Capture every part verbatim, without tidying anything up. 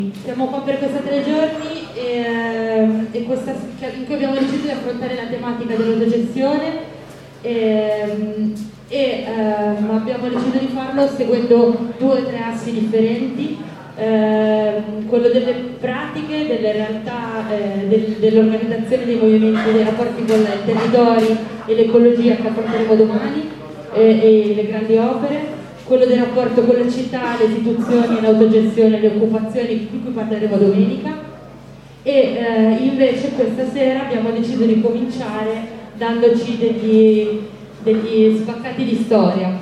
Siamo qua per questi tre giorni e, e questa, in cui abbiamo deciso di affrontare la tematica dell'autogestione e, e ehm, abbiamo deciso di farlo seguendo due o tre assi differenti, ehm, quello delle pratiche, delle realtà, eh, del, dell'organizzazione dei movimenti, dei rapporti con i territori e l'ecologia che affronteremo domani e, e le grandi opere, quello del rapporto con la città, le istituzioni, l'autogestione, le occupazioni, di cui parleremo domenica. E eh, invece questa sera abbiamo deciso di cominciare dandoci degli, degli spaccati di storia,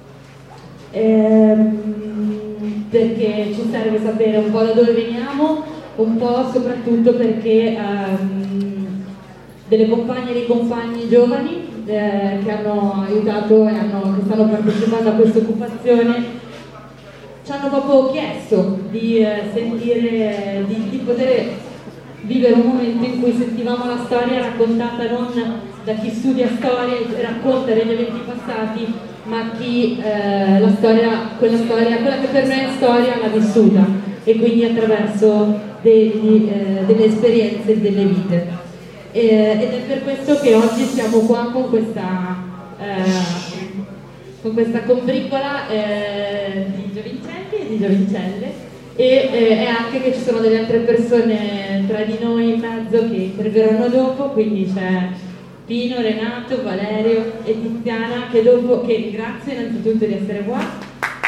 ehm, perché ci serve sapere un po' da dove veniamo, un po' soprattutto perché ehm, delle compagne e dei compagni giovani Eh, che hanno aiutato e hanno, che stanno partecipando a questa occupazione ci hanno proprio chiesto di eh, sentire, di, di poter vivere un momento in cui sentivamo la storia raccontata non da chi studia storia e racconta degli eventi passati, ma chi eh, la storia, quella storia, quella che per me è storia, l'ha vissuta, e quindi attraverso degli, eh, delle esperienze e delle vite. Eh, ed è per questo che oggi siamo qua con questa, eh, con questa combriccola eh, di giovincelli e di giovincelle, e eh, è anche che ci sono delle altre persone tra di noi in mezzo che interverranno dopo, quindi c'è Pino, Renato, Valerio e Tiziana che, dopo, che ringrazio innanzitutto di essere qua.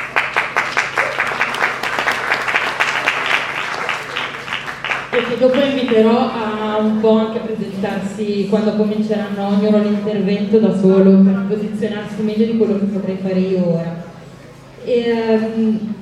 E che dopo inviterò a un po' anche a presentarsi quando cominceranno ognuno l'intervento da solo, per posizionarsi meglio di quello che potrei fare io ora. E, um,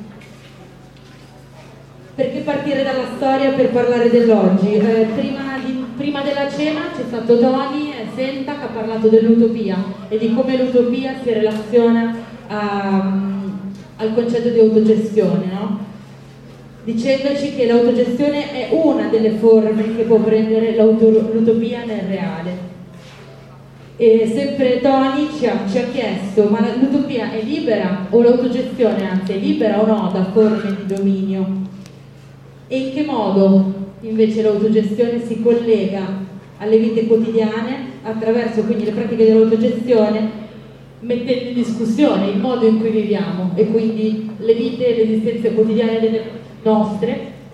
perché partire dalla storia per parlare dell'oggi? Eh, prima, di, prima della cena c'è stato Tony Senta che ha parlato dell'utopia e di come l'utopia si relaziona a, al concetto di autogestione, no? Dicendoci che l'autogestione è una delle forme che può prendere l'utopia nel reale. E sempre Tony ci ha, ci ha chiesto: ma l'utopia è libera o l'autogestione anzi è libera o no da forme di dominio? E in che modo invece l'autogestione si collega alle vite quotidiane attraverso quindi le pratiche dell'autogestione, mettendo in discussione il modo in cui viviamo e quindi le vite e le esistenze quotidiane delle nostre,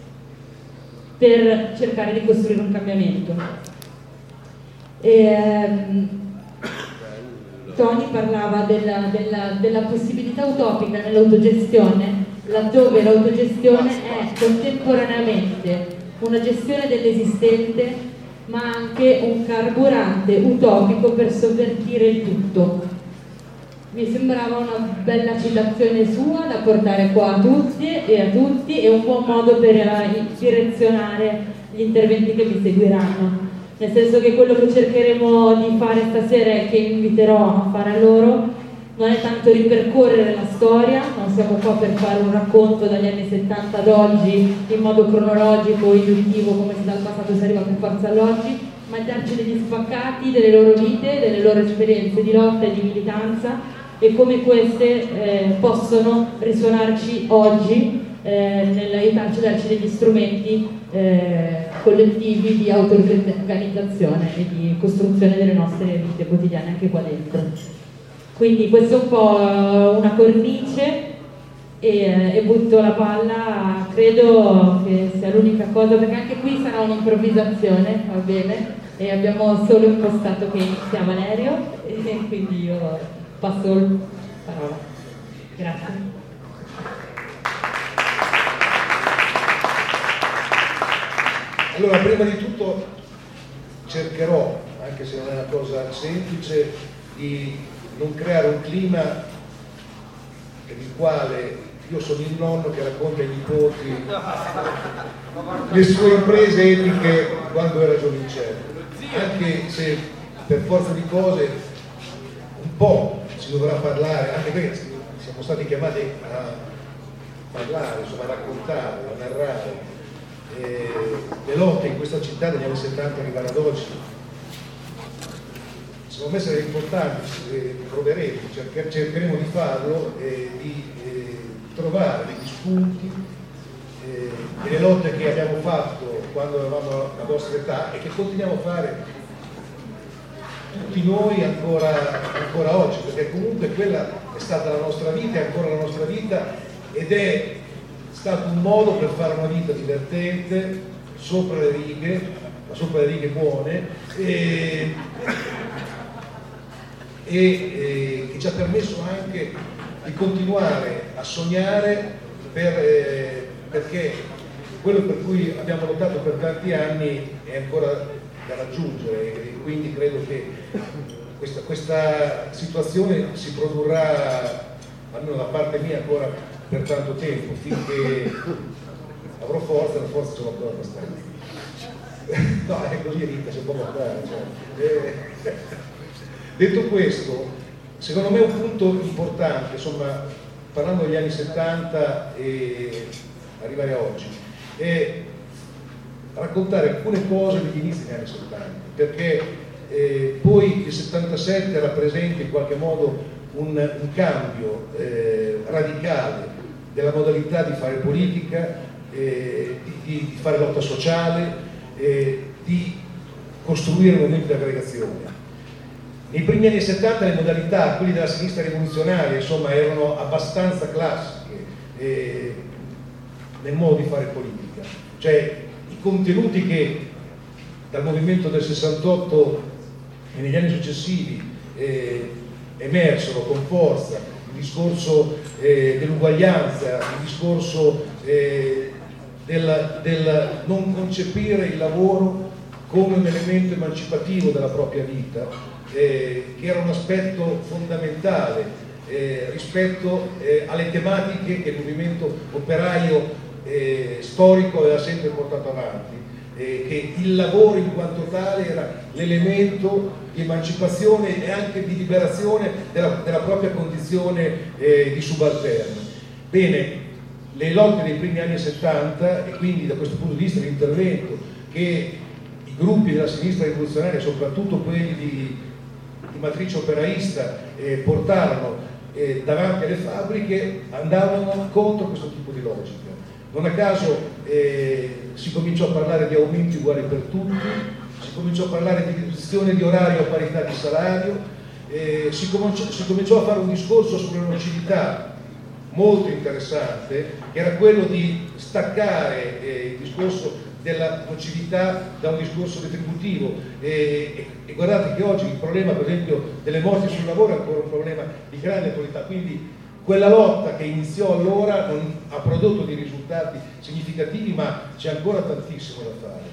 per cercare di costruire un cambiamento. E, um, Tony parlava della, della, della possibilità utopica nell'autogestione, laddove l'autogestione è contemporaneamente una gestione dell'esistente, ma anche un carburante utopico per sovvertire il tutto. Mi sembrava una bella citazione sua da portare qua a tutti e a tutti, e un buon modo per direzionare gli interventi che mi seguiranno. Nel senso che quello che cercheremo di fare stasera e che inviterò a fare a loro non è tanto ripercorrere la storia, non siamo qua per fare un racconto dagli anni settanta ad oggi in modo cronologico, induttivo, come se dal passato si arriva per forza all'oggi, ma darci degli spaccati delle loro vite, delle loro esperienze di lotta e di militanza, e come queste eh, possono risuonarci oggi eh, nell'aiutarci a darci degli strumenti eh, collettivi di auto-organizzazione e di costruzione delle nostre vite quotidiane anche qua dentro. Quindi questo è un po' una cornice e, e butto la palla, credo che sia l'unica cosa, perché anche qui sarà un'improvvisazione, va bene? E abbiamo solo impostato che inizia Valerio e quindi io passo la parola. Grazie. Allora, prima di tutto cercherò, anche se non è una cosa semplice, di non creare un clima per il quale io sono il nonno che racconta ai nipoti le sue imprese epiche quando era giovincello, anche se per forza di cose un po' si dovrà parlare, anche perché siamo stati chiamati a parlare, insomma a raccontare, a narrare eh, le lotte in questa città degli anni settanta arrivare ad oggi. Secondo me sarà importante, eh, proveremo, cercher, cercheremo di farlo e di eh, trovare degli spunti eh, delle lotte che abbiamo fatto quando avevamo la vostra età e che continuiamo a fare tutti noi ancora, ancora oggi, perché comunque quella è stata la nostra vita, è ancora la nostra vita, ed è stato un modo per fare una vita divertente, sopra le righe, ma sopra le righe buone, e, e, e che ci ha permesso anche di continuare a sognare per, eh, perché quello per cui abbiamo lottato per tanti anni è ancora da raggiungere, e quindi credo che questa, questa situazione si produrrà, almeno da parte mia, ancora per tanto tempo, finché avrò forza, la forza ce l'ho ancora abbastanza. No, è così, Rita, si può guardare. Cioè. Eh. Detto questo, secondo me un punto importante, insomma, parlando degli anni settanta e arrivare a oggi, è raccontare alcune cose degli inizi degli anni settanta, perché eh, poi il settantasette rappresenta in qualche modo un, un cambio eh, radicale della modalità di fare politica, eh, di, di fare lotta sociale, eh, di costruire momenti di aggregazione. Nei primi anni settanta le modalità, quelli della sinistra rivoluzionaria, insomma, erano abbastanza classiche eh, nel modo di fare politica, cioè i contenuti che dal movimento del sessantotto e negli anni successivi eh, emersero con forza, il discorso eh, dell'uguaglianza, il discorso eh, del, del non concepire il lavoro come un elemento emancipativo della propria vita, eh, che era un aspetto fondamentale eh, rispetto eh, alle tematiche che il movimento operaio eh, storico aveva sempre portato avanti, eh, che il lavoro in quanto tale era l'elemento di emancipazione e anche di liberazione della, della propria condizione eh, di subalterno. Bene, le lotte dei primi anni settanta, e quindi da questo punto di vista l'intervento che i gruppi della sinistra rivoluzionaria, soprattutto quelli di, di matrice operaista, eh, portarono eh, davanti alle fabbriche, andavano contro questo tipo di logica. Non a caso eh, si cominciò a parlare di aumenti uguali per tutti, si cominciò a parlare di riduzione di orario a parità di salario, eh, si, cominciò, si cominciò a fare un discorso sulla nocività molto interessante, che era quello di staccare eh, il discorso della nocività da un discorso retributivo, e, e, e guardate che oggi il problema, per esempio, delle morti sul lavoro è ancora un problema di grande attualità, quindi quella lotta che iniziò allora non ha prodotto dei risultati significativi, ma c'è ancora tantissimo da fare.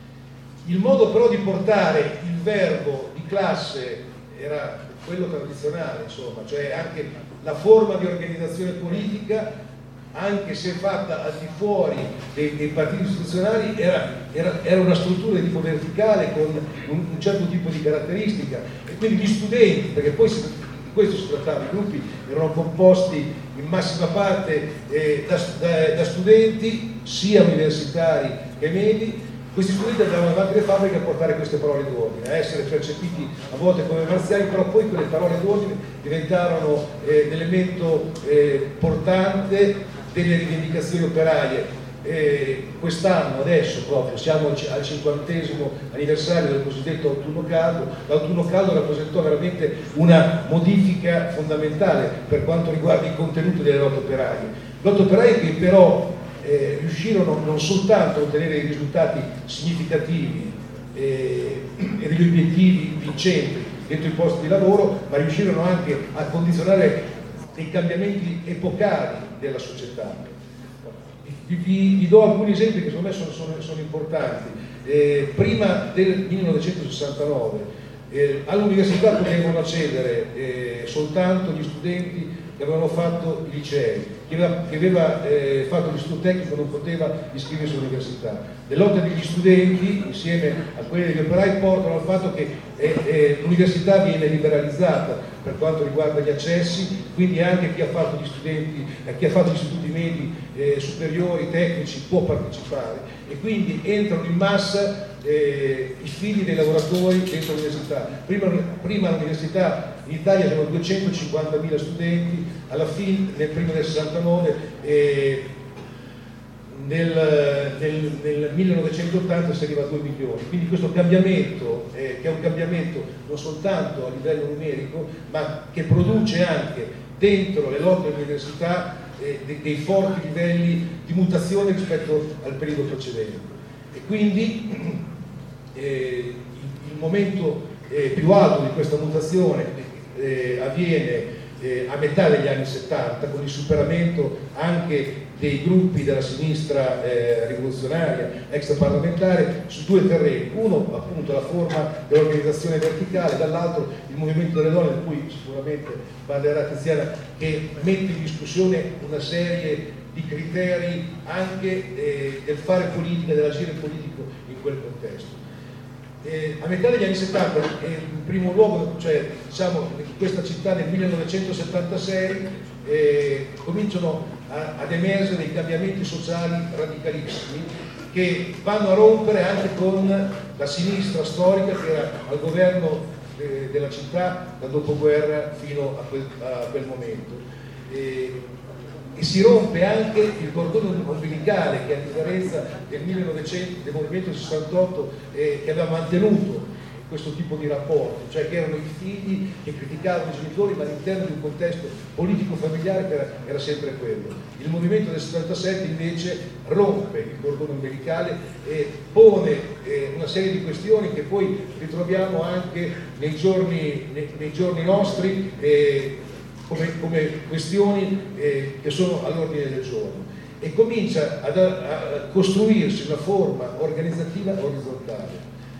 Il modo però di portare il verbo di classe era quello tradizionale, insomma, cioè anche la forma di organizzazione politica, anche se fatta al di fuori dei, dei partiti istituzionali, era, era, era una struttura di tipo verticale con un, un certo tipo di caratteristica, e quindi gli studenti, perché poi si, di questo si trattava, i gruppi erano composti in massima parte eh, da, da, da studenti sia universitari che medi. Questi studenti andavano davanti alle fabbriche a portare queste parole d'ordine, a essere percepiti a volte come marziali, però poi quelle parole d'ordine diventarono eh, l'elemento eh, portante delle rivendicazioni operaie. Eh, quest'anno, adesso proprio, siamo al cinquantesimo anniversario del cosiddetto autunno caldo. L'autunno caldo rappresentò veramente una modifica fondamentale per quanto riguarda i contenuti delle lotte operaie. Lotte operaie che però Eh, riuscirono non soltanto a ottenere dei risultati significativi eh, e degli obiettivi vincenti dentro i posti di lavoro, ma riuscirono anche a condizionare dei cambiamenti epocali della società. Vi, vi, vi do alcuni esempi che secondo me sono, sono, sono importanti. Eh, prima del millenovecentosessantanove eh, all'università potevano accedere eh, soltanto gli studenti che avevano fatto i licei. Chi aveva, chi aveva eh, fatto l'istituto tecnico non poteva iscriversi all'università. Le lotte degli studenti, insieme a quelle degli operai, portano al fatto che eh, eh, l'università viene liberalizzata per quanto riguarda gli accessi, quindi anche chi ha fatto gli studenti, eh, chi ha fatto gli istituti medi eh, superiori, tecnici, può partecipare, e quindi entrano in massa eh, i figli dei lavoratori dentro l'università. Prima, prima all'università in Italia c'erano duecentocinquantamila studenti, alla fine nel primo del sessantanove eh, nel, nel, nel millenovecentottanta si arriva a due milioni, quindi questo cambiamento eh, che è un cambiamento non soltanto a livello numerico, ma che produce anche dentro le lotte dell'università eh, dei, dei forti livelli di mutazione rispetto al periodo precedente. E quindi eh, il, il momento eh, più alto di questa mutazione eh, avviene eh, a metà degli anni settanta, con il superamento anche dei gruppi della sinistra eh, rivoluzionaria extraparlamentare su due terreni: uno appunto la forma dell'organizzazione verticale, dall'altro il movimento delle donne, di cui sicuramente parlerà Tiziana, che mette in discussione una serie di criteri anche eh, del fare politica, dell'agire politico in quel contesto. Eh, a metà degli anni settanta, eh, in primo luogo, cioè diciamo in questa città nel millenovecentosettantasei, eh, cominciano a, ad emergere dei cambiamenti sociali radicalissimi che vanno a rompere anche con la sinistra storica che era al governo eh, della città dal dopoguerra fino a quel, a quel momento. Eh, e si rompe anche il cordone ombelicale che, a differenza del millenovecento, del movimento sessantotto, eh, che aveva mantenuto questo tipo di rapporti, cioè che erano i figli che criticavano i genitori, ma all'interno di un contesto politico-familiare che era, era sempre quello. Il movimento del settantasette invece rompe il cordone ombelicale e pone eh, una serie di questioni che poi ritroviamo anche nei giorni, nei, nei giorni nostri, eh, Come, come questioni eh, che sono all'ordine del giorno, e comincia ad, a costruirsi una forma organizzativa orizzontale.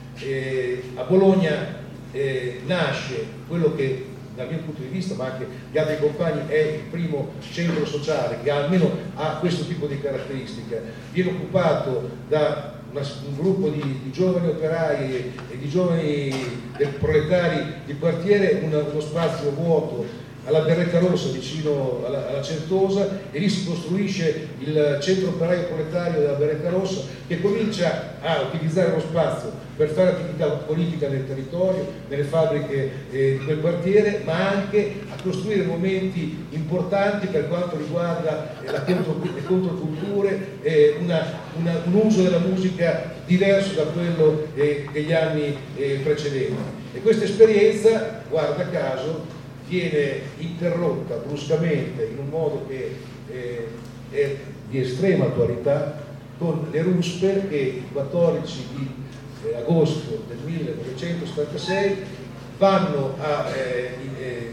Eh, a Bologna eh, nasce quello che dal mio punto di vista, ma anche gli altri compagni, è il primo centro sociale che almeno ha questo tipo di caratteristica. Viene occupato da una, un gruppo di, di giovani operai e, e di giovani del proletari di quartiere, una, uno spazio vuoto alla Berretta Rossa vicino alla, alla Certosa, e lì si costruisce il centro operaio proletario della Berretta Rossa, che comincia a utilizzare lo spazio per fare attività politica nel territorio, nelle fabbriche eh, di quel quartiere, ma anche a costruire momenti importanti per quanto riguarda eh, la contro, le controculture, eh, una, una, un uso della musica diverso da quello eh, degli anni eh, precedenti. E questa esperienza, guarda caso, viene interrotta bruscamente in un modo che eh, è di estrema attualità con le ruspe che il quattordici di eh, agosto del millenovecentosettantasei vanno a, eh, eh,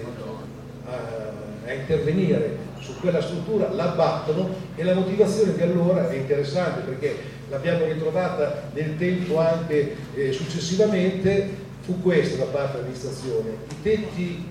a, a intervenire su quella struttura, la battono, e la motivazione di allora è interessante perché l'abbiamo ritrovata nel tempo anche eh, successivamente, fu questa da parte dell'amministrazione: i tetti,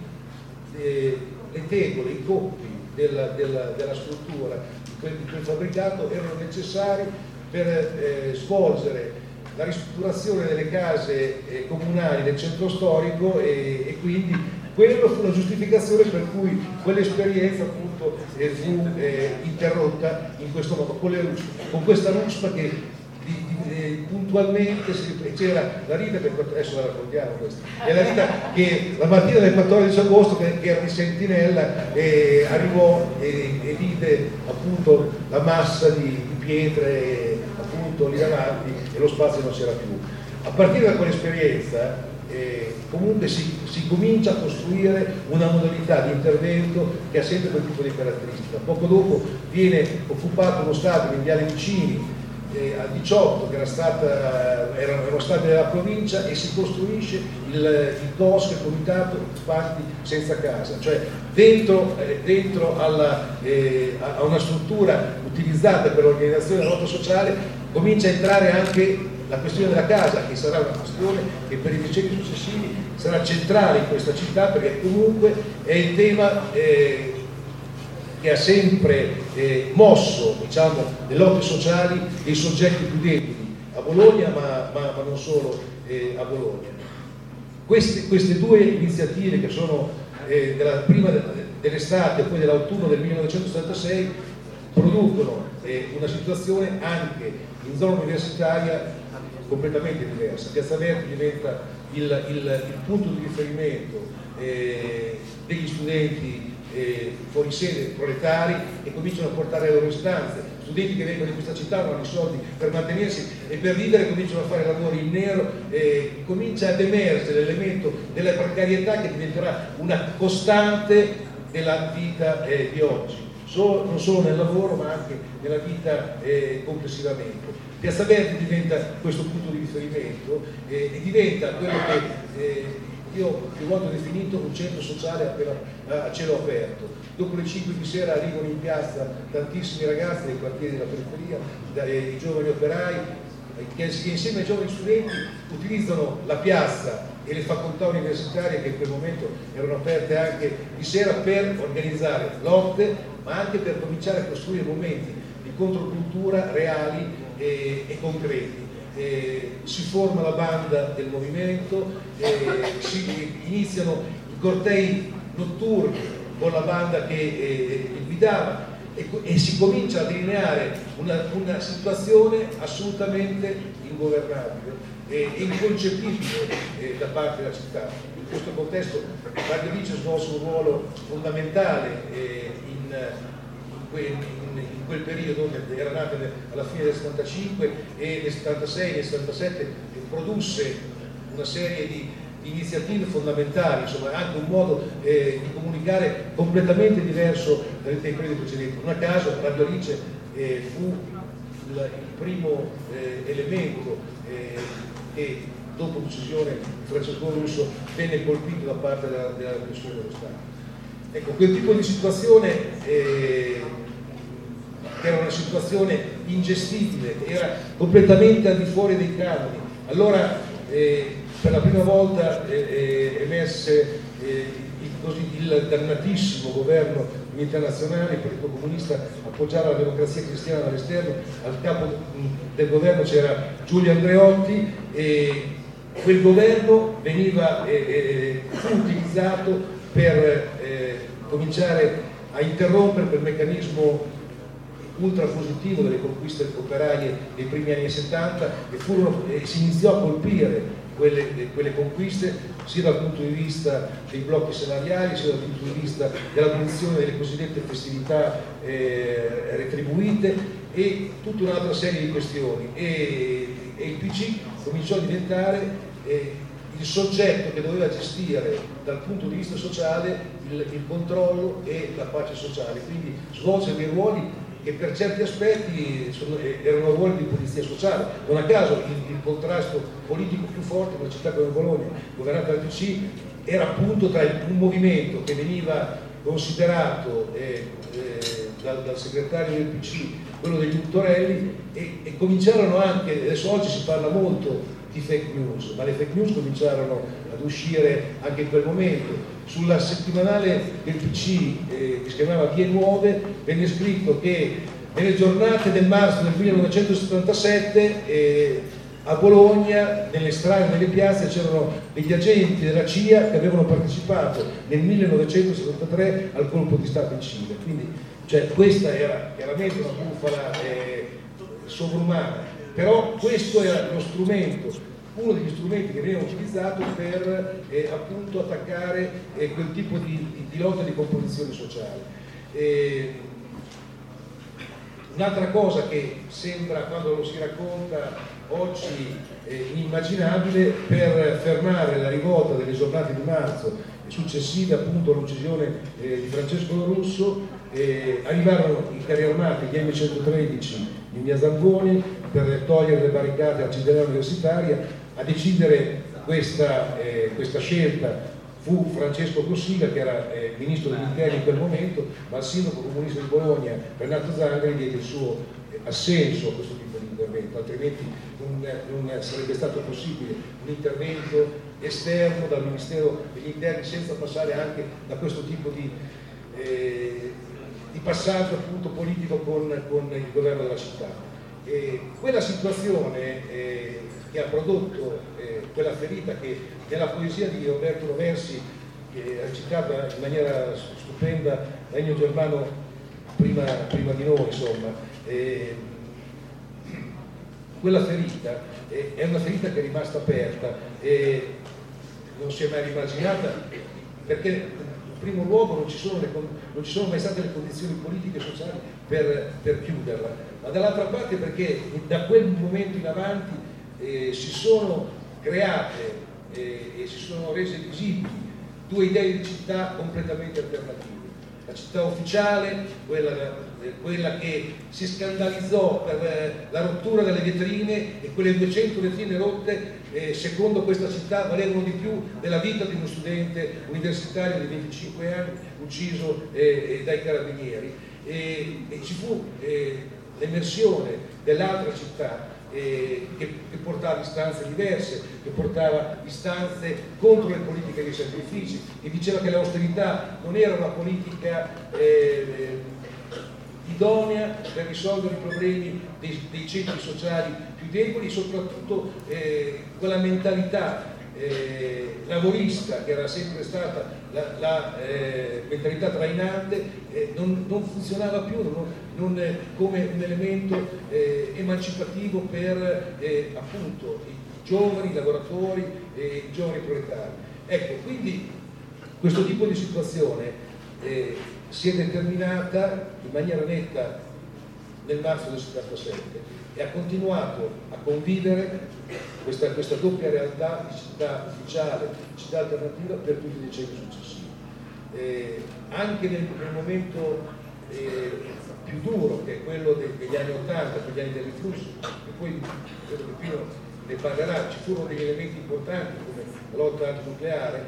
Eh, le tegole, i coppi della, della, della struttura di quel, di quel fabbricato erano necessari per eh, svolgere la ristrutturazione delle case eh, comunali del centro storico, e, e quindi quello fu la giustificazione per cui quell'esperienza appunto eh, fu eh, interrotta in questo modo, con, le ruspe, con questa ruspa che Di, di, eh, puntualmente si, c'era la Rita, che adesso la raccontiamo questa, è la Rita che la mattina del quattordici agosto, che, che era di sentinella, eh, arrivò e, e vide appunto la massa di, di pietre appunto lì davanti, e lo spazio non c'era più. A partire da quell'esperienza eh, comunque si, si comincia a costruire una modalità di intervento che ha sempre quel tipo di caratteristica. Poco dopo viene occupato uno stadio in Viale Vicini Eh, a diciotto, che era stata, erano, erano state della provincia, e si costruisce il, il C O S, il Comitato Occupanti Senza Casa, cioè dentro, eh, dentro alla, eh, a una struttura utilizzata per l'organizzazione della lotta sociale comincia a entrare anche la questione della casa, che sarà una questione che per i decenni successivi sarà centrale in questa città, perché comunque è il tema eh, che ha sempre eh, mosso, diciamo, le lotte sociali dei soggetti più deboli a Bologna, ma, ma, ma non solo eh, a Bologna. Queste, queste due iniziative, che sono eh, della, prima dell'estate e poi dell'autunno del millenovecentosettantasei, producono eh, una situazione anche in zona universitaria completamente diversa. Piazza Verdi diventa il, il, il punto di riferimento eh, degli studenti Eh, fuori sede proletari, e cominciano a portare le loro istanze. studenti che vengono in questa città non hanno i soldi per mantenersi e per vivere, cominciano a fare lavori in nero, e comincia ad emergere l'elemento della precarietà che diventerà una costante della vita eh, di oggi, so, non solo nel lavoro ma anche nella vita eh, complessivamente. Piazza Verdi diventa questo punto di riferimento eh, e diventa quello che eh, io più volte ho definito un centro sociale appena, a cielo aperto. Dopo le cinque di sera arrivano in piazza tantissimi ragazzi dei quartieri della periferia, dai giovani operai, che insieme ai giovani studenti utilizzano la piazza e le facoltà universitarie che in quel momento erano aperte anche di sera per organizzare lotte, ma anche per cominciare a costruire momenti di controcultura reali e, e concreti. Eh, si forma la banda del movimento, eh, si iniziano i cortei notturni con la banda che eh, guidava e, e si comincia a delineare una, una situazione assolutamente ingovernabile e inconcepibile eh, da parte della città. In questo contesto Radio Alice svolse un ruolo fondamentale eh, in, in, que, in, in quel periodo, era nata alla fine del settantacinque e nel settantasei, nel settantasette produsse una serie di, di iniziative fondamentali, insomma anche un modo eh, di comunicare completamente diverso dai periodi precedenti. Non a caso Radio Alice eh, fu il, il primo eh, elemento eh, che dopo l'uccisione di Francesco Russo venne colpito da parte della, della repressione dello Stato. Ecco, quel tipo di situazione eh, era una situazione ingestibile, era completamente al di fuori dei canoni. Allora eh, per la prima volta eh, emerse eh, il, così, il dannatissimo governo internazionale, il Partito Comunista appoggiava la democrazia cristiana dall'esterno, al capo del governo c'era Giulio Andreotti e quel governo veniva eh, eh, fu utilizzato per eh, cominciare a interrompere quel meccanismo ultra positivo delle conquiste operaie dei primi anni settanta e, furono, e si iniziò a colpire quelle, quelle conquiste sia dal punto di vista dei blocchi salariali sia dal punto di vista dell'abolizione delle cosiddette festività eh, retribuite e tutta un'altra serie di questioni e, e il P C cominciò a diventare eh, il soggetto che doveva gestire dal punto di vista sociale il, il controllo e la pace sociale, quindi svolse dei ruoli che per certi aspetti sono, erano ruoli di polizia sociale. Non a caso il, il contrasto politico più forte con una città come Bologna, governata dal P C, era appunto tra il, un movimento che veniva considerato eh, eh, dal, dal segretario del P C, quello degli Untorelli, e, e cominciarono anche, adesso oggi si parla molto di fake news, ma le fake news cominciarono ad uscire anche in quel momento. Sulla settimanale del P C eh, che si chiamava Vie Nuove venne scritto che nelle giornate del marzo del millenovecentosettantasette eh, a Bologna, nelle strade, nelle piazze c'erano degli agenti della C I A che avevano partecipato nel millenovecentosettantatré al colpo di Stato in Cile. Quindi cioè, questa era chiaramente una bufala eh, sovrumana, però questo era lo strumento, uno degli strumenti che veniva utilizzato per eh, appunto attaccare eh, quel tipo di, di, di lotta di composizione sociale. Eh, un'altra cosa che sembra, quando lo si racconta oggi, eh, inimmaginabile, per fermare la rivolta delle giornate di marzo successive appunto all'uccisione eh, di Francesco Russo, eh, arrivarono i carri armati, gli M centotredici in via Zamboni, per togliere le barricate al Cittadella Universitaria. A decidere questa, eh, questa scelta fu Francesco Cossiga, che era eh, ministro degli interni in quel momento, ma il sindaco comunista di Bologna, Renato Zangari, diede il suo eh, assenso a questo tipo di intervento, altrimenti non, non sarebbe stato possibile un intervento esterno dal Ministero degli Interni senza passare anche da questo tipo di, eh, di passaggio appunto politico con, con il governo della città. E quella situazione eh, che ha prodotto eh, quella ferita che nella poesia di Roberto Roversi, che è recitata in maniera stupenda da Ennio Germano prima, prima di noi, insomma, eh, quella ferita eh, è una ferita che è rimasta aperta e non si è mai immaginata, perché primo luogo non ci sono, le, non ci sono mai state le condizioni politiche e sociali per, per chiuderla, ma dall'altra parte perché da quel momento in avanti eh, si sono create eh, e si sono rese visibili due idee di città completamente alternative. La città ufficiale, quella, quella che si scandalizzò per la rottura delle vetrine, e quelle duecento vetrine rotte eh, secondo questa città valevano di più della vita di uno studente universitario di venticinque anni ucciso eh, eh, dai carabinieri, e, e ci fu eh, l'emersione dell'altra città eh, che, che portava istanze diverse, che portava istanze contro le politiche dei sacrifici, che diceva che l'austerità non era una politica eh, idonea per risolvere i problemi dei, dei centri sociali più deboli, soprattutto eh, quella mentalità eh, lavorista che era sempre stata la, la eh, mentalità trainante, eh, non, non funzionava più non, non, eh, come un elemento eh, emancipativo per eh, appunto i giovani i lavoratori e i giovani proletari. Ecco, quindi questo tipo di situazione eh, si è determinata in maniera netta nel marzo del settantasette e ha continuato a convivere questa, questa doppia realtà di città ufficiale, città alternativa per tutti i decenni successivi. Eh, anche nel, nel momento eh, più duro, che è quello de, degli anni ottanta, quegli anni del riflusso, e poi credo che Pino ne parlerà, ci furono degli elementi importanti come la lotta antinucleare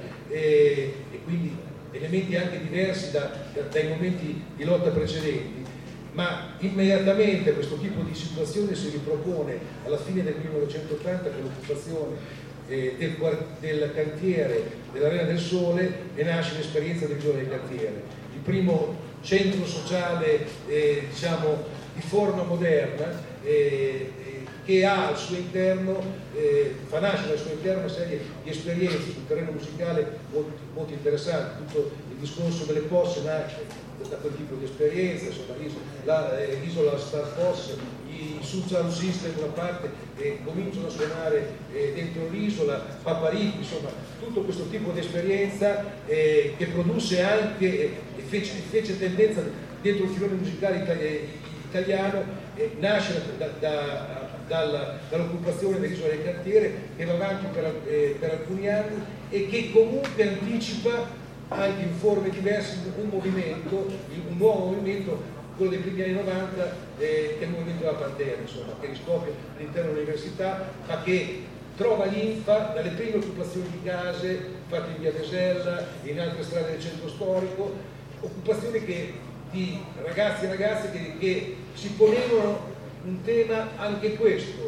e, e quindi elementi anche diversi da, da, dai momenti di lotta precedenti, ma immediatamente questo tipo di situazione si ripropone alla fine del millenovecentottanta con l'occupazione eh, del, del cantiere dell'Arena del Sole, e nasce l'esperienza del giorno del cantiere, il primo centro sociale eh, diciamo di forma moderna eh, che ha al suo interno, eh, fa nascere al suo interno una serie di esperienze sul terreno musicale molto, molto interessanti. Tutto il discorso delle posse nasce da quel tipo di esperienza, insomma, l'isola Star Foss, i Social System da una parte eh, cominciano a suonare eh, dentro l'isola, Paparicchi, insomma, tutto questo tipo di esperienza eh, che produsse anche, e eh, fece, fece tendenza dentro il filone musicale itali italiano, eh, nasce da, da, dalla, dall'occupazione dell'isola del cantiere, che va avanti per, eh, per alcuni anni e che comunque anticipa anche in forme diverse un movimento, un nuovo movimento, quello dei primi anni novanta, eh, che è il movimento della Pantera, insomma, che riscopre all'interno dell'università, ma che trova linfa dalle prime occupazioni di case fatte in via Desella e in altre strade del centro storico, occupazioni che, di ragazzi e ragazze che, che si ponevano un tema anche questo,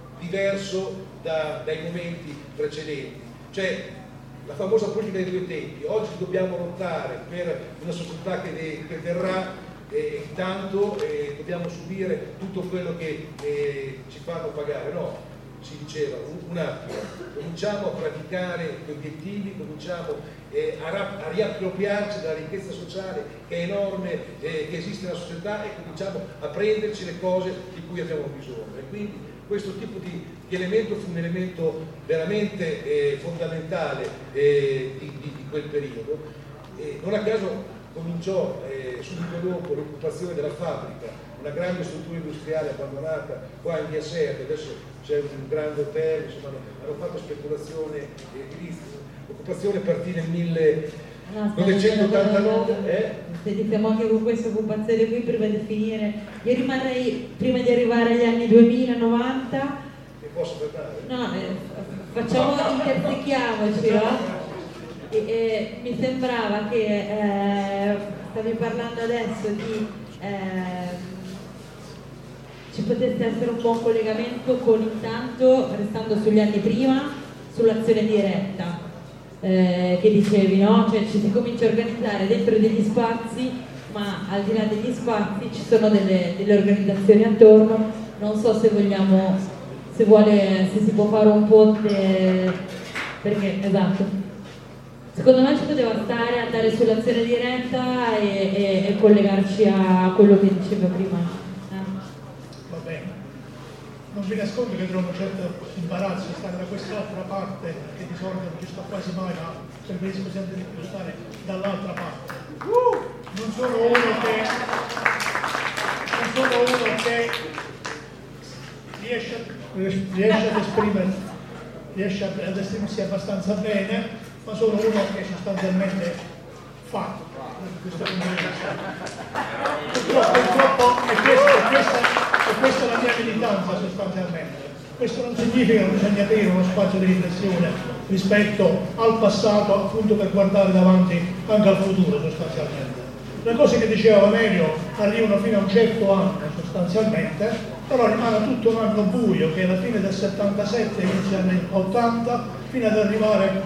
diverso da, dai momenti precedenti. Cioè, la famosa politica dei due tempi: oggi dobbiamo lottare per una società che, de, che verrà e eh, intanto eh, dobbiamo subire tutto quello che eh, ci fanno pagare. No, si diceva un, un attimo, cominciamo a praticare gli obiettivi, cominciamo eh, a, a riappropriarci della ricchezza sociale che è enorme, eh, che esiste nella società, e cominciamo a prenderci le cose di cui abbiamo bisogno. E quindi questo tipo di, di elemento fu un elemento veramente eh, fondamentale eh, di, di, di quel periodo. E non a caso cominciò eh, subito dopo l'occupazione della fabbrica, una grande struttura industriale abbandonata qua in via Serra, adesso c'è un grande hotel, insomma hanno fatto speculazione edilizia. L'occupazione partì nel millenovecentottantanove. Eh? Se iniziamo anche con questa occupazione qui prima di finire, io rimarrei, prima di arrivare agli anni duemila novanta. E posso fermare? No, eh, facciamo, intersechiamoci, no? E, e, mi sembrava che eh, stavi parlando adesso di eh, ci potesse essere un buon collegamento con, intanto, restando sugli anni prima, sull'azione diretta eh, che dicevi, no? Cioè ci si comincia a organizzare dentro degli spazi, ma al di là degli spazi ci sono delle, delle organizzazioni attorno. Non so se vogliamo, se vuole, se si può fare un ponte, perché esatto. Secondo me ci poteva stare andare sull'azione diretta e, e, e collegarci a quello che dicevo prima. Va bene. non vi nascondo che trovo un certo imbarazzo stare da quest'altra parte, che di solito non ci sto quasi mai, ma preferisco sempre di più stare dall'altra parte. Uh, non sono uno che non sono uno che riesce, riesce ad esprimere riesce ad esprimersi abbastanza bene, ma sono uno che sostanzialmente fa questo punto di vista. Purtroppo è questa, questa, è questa la mia militanza sostanzialmente. Questo non significa che bisogna aprire uno spazio di riflessione rispetto al passato, appunto per guardare davanti anche al futuro sostanzialmente. Le cose che diceva Valerio arrivano fino a un certo anno sostanzialmente, però rimane tutto un anno buio che è la fine del settantasette, inizio anni ottanta, fino ad arrivare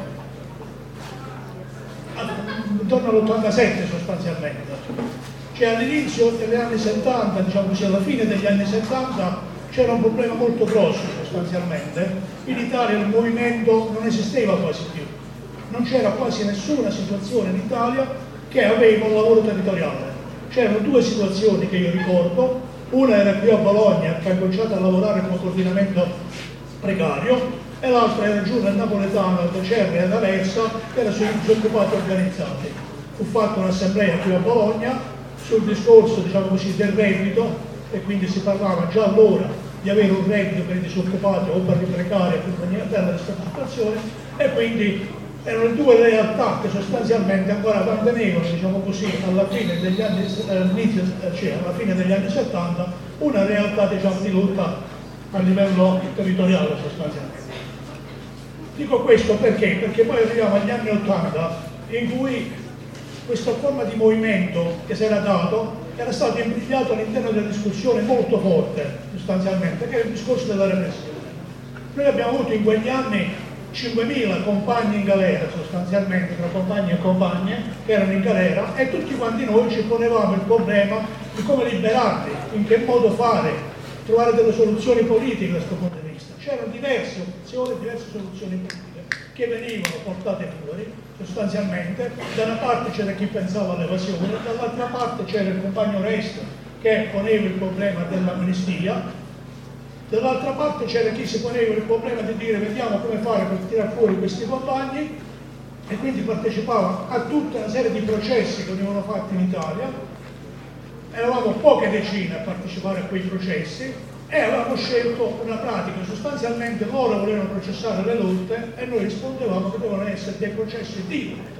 a, intorno all'ottantasette sostanzialmente. Cioè all'inizio degli anni settanta, diciamo così, alla fine degli anni settanta, c'era un problema molto grosso sostanzialmente. In Italia il movimento non esisteva quasi più, non c'era quasi nessuna situazione in Italia che aveva un lavoro territoriale. C'erano due situazioni che io ricordo, una era qui a Bologna che ha cominciato a lavorare come coordinamento precario e l'altra era giù nel napoletano, a Cerri e ad Aversa, che era sui disoccupati organizzati. Fu fatta un'assemblea qui a Bologna sul discorso, diciamo così, del reddito, e quindi si parlava già allora di avere un reddito per i disoccupati o per i precari per la situazione, e quindi erano due realtà che sostanzialmente ancora mantenevano, diciamo così, alla fine degli anni, eh, cioè alla fine degli anni settanta, una realtà, diciamo, di lotta a livello territoriale sostanzialmente. Dico questo perché? Perché poi arriviamo agli anni ottanta in cui questa forma di movimento che si era dato era stato imbrigliato all'interno della discussione molto forte sostanzialmente, che è il discorso della repressione. Noi abbiamo avuto in quegli anni cinquemila compagni in galera sostanzialmente, tra compagni e compagne che erano in galera, e tutti quanti noi ci ponevamo il problema di come liberarli, in che modo fare, trovare delle soluzioni politiche da questo punto di vista. C'erano diverse opzioni, diverse soluzioni politiche che venivano portate fuori sostanzialmente. Da una parte c'era chi pensava all'evasione, dall'altra parte c'era il compagno Resta che poneva il problema dell'amnistia, dall'altra parte c'era chi si poneva il problema di dire vediamo come fare per tirare fuori questi compagni, e quindi partecipava a tutta una serie di processi che venivano fatti in Italia. Eravamo poche decine a partecipare a quei processi e avevamo scelto una pratica. Sostanzialmente loro volevano processare le lotte e noi rispondevamo che devono essere dei processi di lotta,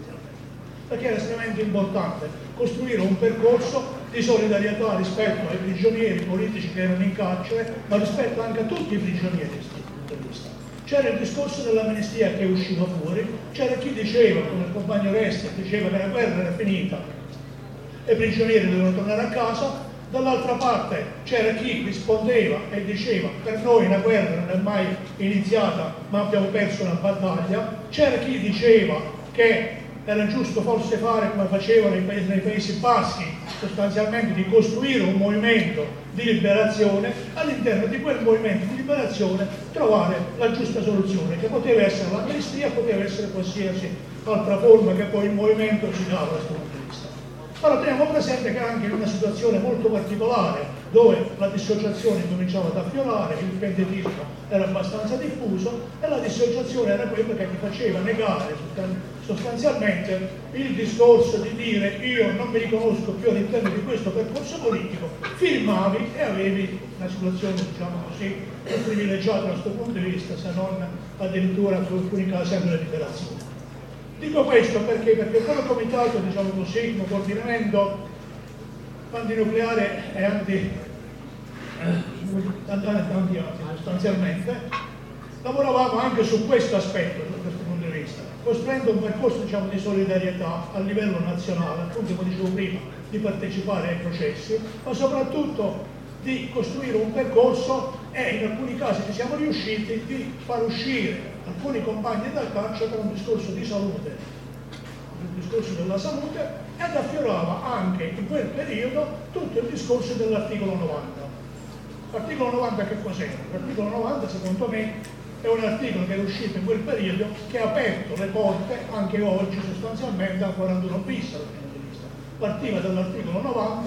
perché era estremamente importante costruire un percorso di solidarietà rispetto ai prigionieri politici che erano in carcere, ma rispetto anche a tutti i prigionieri da questo punto di vista. C'era il discorso dell'amnistia che usciva fuori, c'era chi diceva, come il compagno Resta, diceva che la guerra era finita e i prigionieri dovevano tornare a casa. Dall'altra parte c'era chi rispondeva e diceva per noi una guerra non è mai iniziata ma abbiamo perso una battaglia. C'era chi diceva che era giusto forse fare come facevano nei paesi, nei Paesi Bassi, sostanzialmente di costruire un movimento di liberazione, all'interno di quel movimento di liberazione trovare la giusta soluzione, che poteva essere l'amnistia, poteva essere qualsiasi altra forma che poi il movimento ci dava da questo punto di vista. Però teniamo presente che anche in una situazione molto particolare, dove la dissociazione cominciava ad affiorare, il pendentismo era abbastanza diffuso, e la dissociazione era quella che ti faceva negare sostanzialmente il discorso di dire io non mi riconosco più all'interno di questo percorso politico, firmavi e avevi una situazione, diciamo così, privilegiata da questo punto di vista, se non addirittura in alcuni casi anche la liberazione. Dico questo perché, perché come comitato, diciamo così, come coordinamento antinucleare e anti, anti, anti, anti sostanzialmente, lavoravamo anche su questo aspetto, da questo punto di vista, costruendo un percorso, diciamo, di solidarietà a livello nazionale, appunto come dicevo prima, di partecipare ai processi, ma soprattutto di costruire un percorso, e in alcuni casi ci siamo riusciti di far uscire alcuni compagni dal carcere per un discorso di salute, il discorso della salute, ed affiorava anche in quel periodo tutto il discorso dell'articolo novanta. L'articolo novanta che cos'era? L'articolo novanta, secondo me, è un articolo che è uscito in quel periodo, che ha aperto le porte anche oggi sostanzialmente al quarantuno bis dal punto di vista. Partiva dall'articolo novanta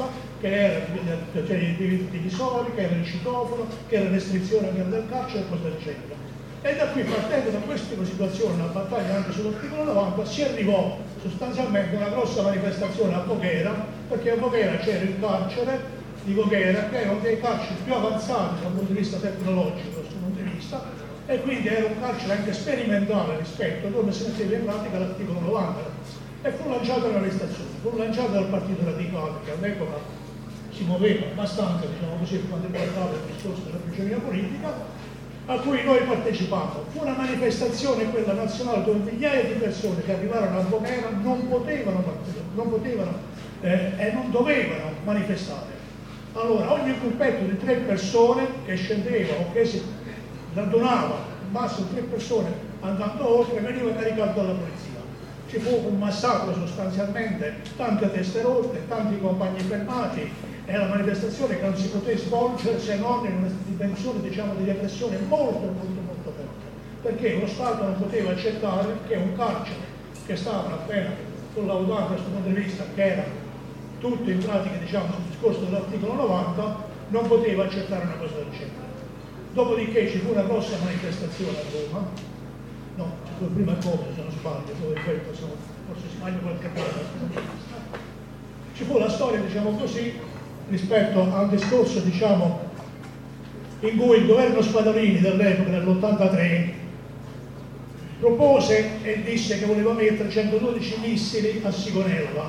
che era cioè, i diritti divisori, che era il citofono, che era restrizione anche del carcere e cose del genere. E da qui, partendo da questa situazione, una battaglia anche sull'articolo novanta, si arrivò sostanzialmente a una grossa manifestazione a Voghera, perché a Voghera c'era il carcere di Voghera, che era uno dei carceri più avanzati dal punto di vista tecnologico, da questo punto di vista, e quindi era un carcere anche sperimentale rispetto a dove si metteva in pratica l'articolo novanta. E fu lanciata una manifestazione, fu lanciata dal Partito Radicale, che all'epoca si muoveva abbastanza, diciamo così, per quanto riguardava il discorso della prigionia politica, a cui noi partecipammo. Fu una manifestazione, quella nazionale, dove migliaia di persone che arrivarono a Voghera non potevano, non potevano eh, e non dovevano manifestare. Allora, ogni gruppetto di tre persone che scendeva o che si radunava, in basso tre persone andando oltre, veniva caricato dalla polizia. Ci fu un massacro sostanzialmente, tante teste rotte, tanti compagni fermati, e la manifestazione che non si poté svolgere se non in una dimensione, diciamo, di repressione molto molto molto forte, perché lo Stato non poteva accettare che un carcere che stava appena collaudato da questo punto di vista, che era tutto in pratica, diciamo, sul discorso dell'articolo novanta, non poteva accettare una cosa del genere. Dopodiché ci fu una grossa manifestazione a Roma, no, ci fu prima come, se non sbaglio, dove ripeto, forse sbaglio qualche volta, ci fu la storia, diciamo così, rispetto a un discorso, diciamo, in cui il governo Spadolini dell'epoca, nell'ottantatré, propose e disse che voleva mettere centododici missili a Sigonella,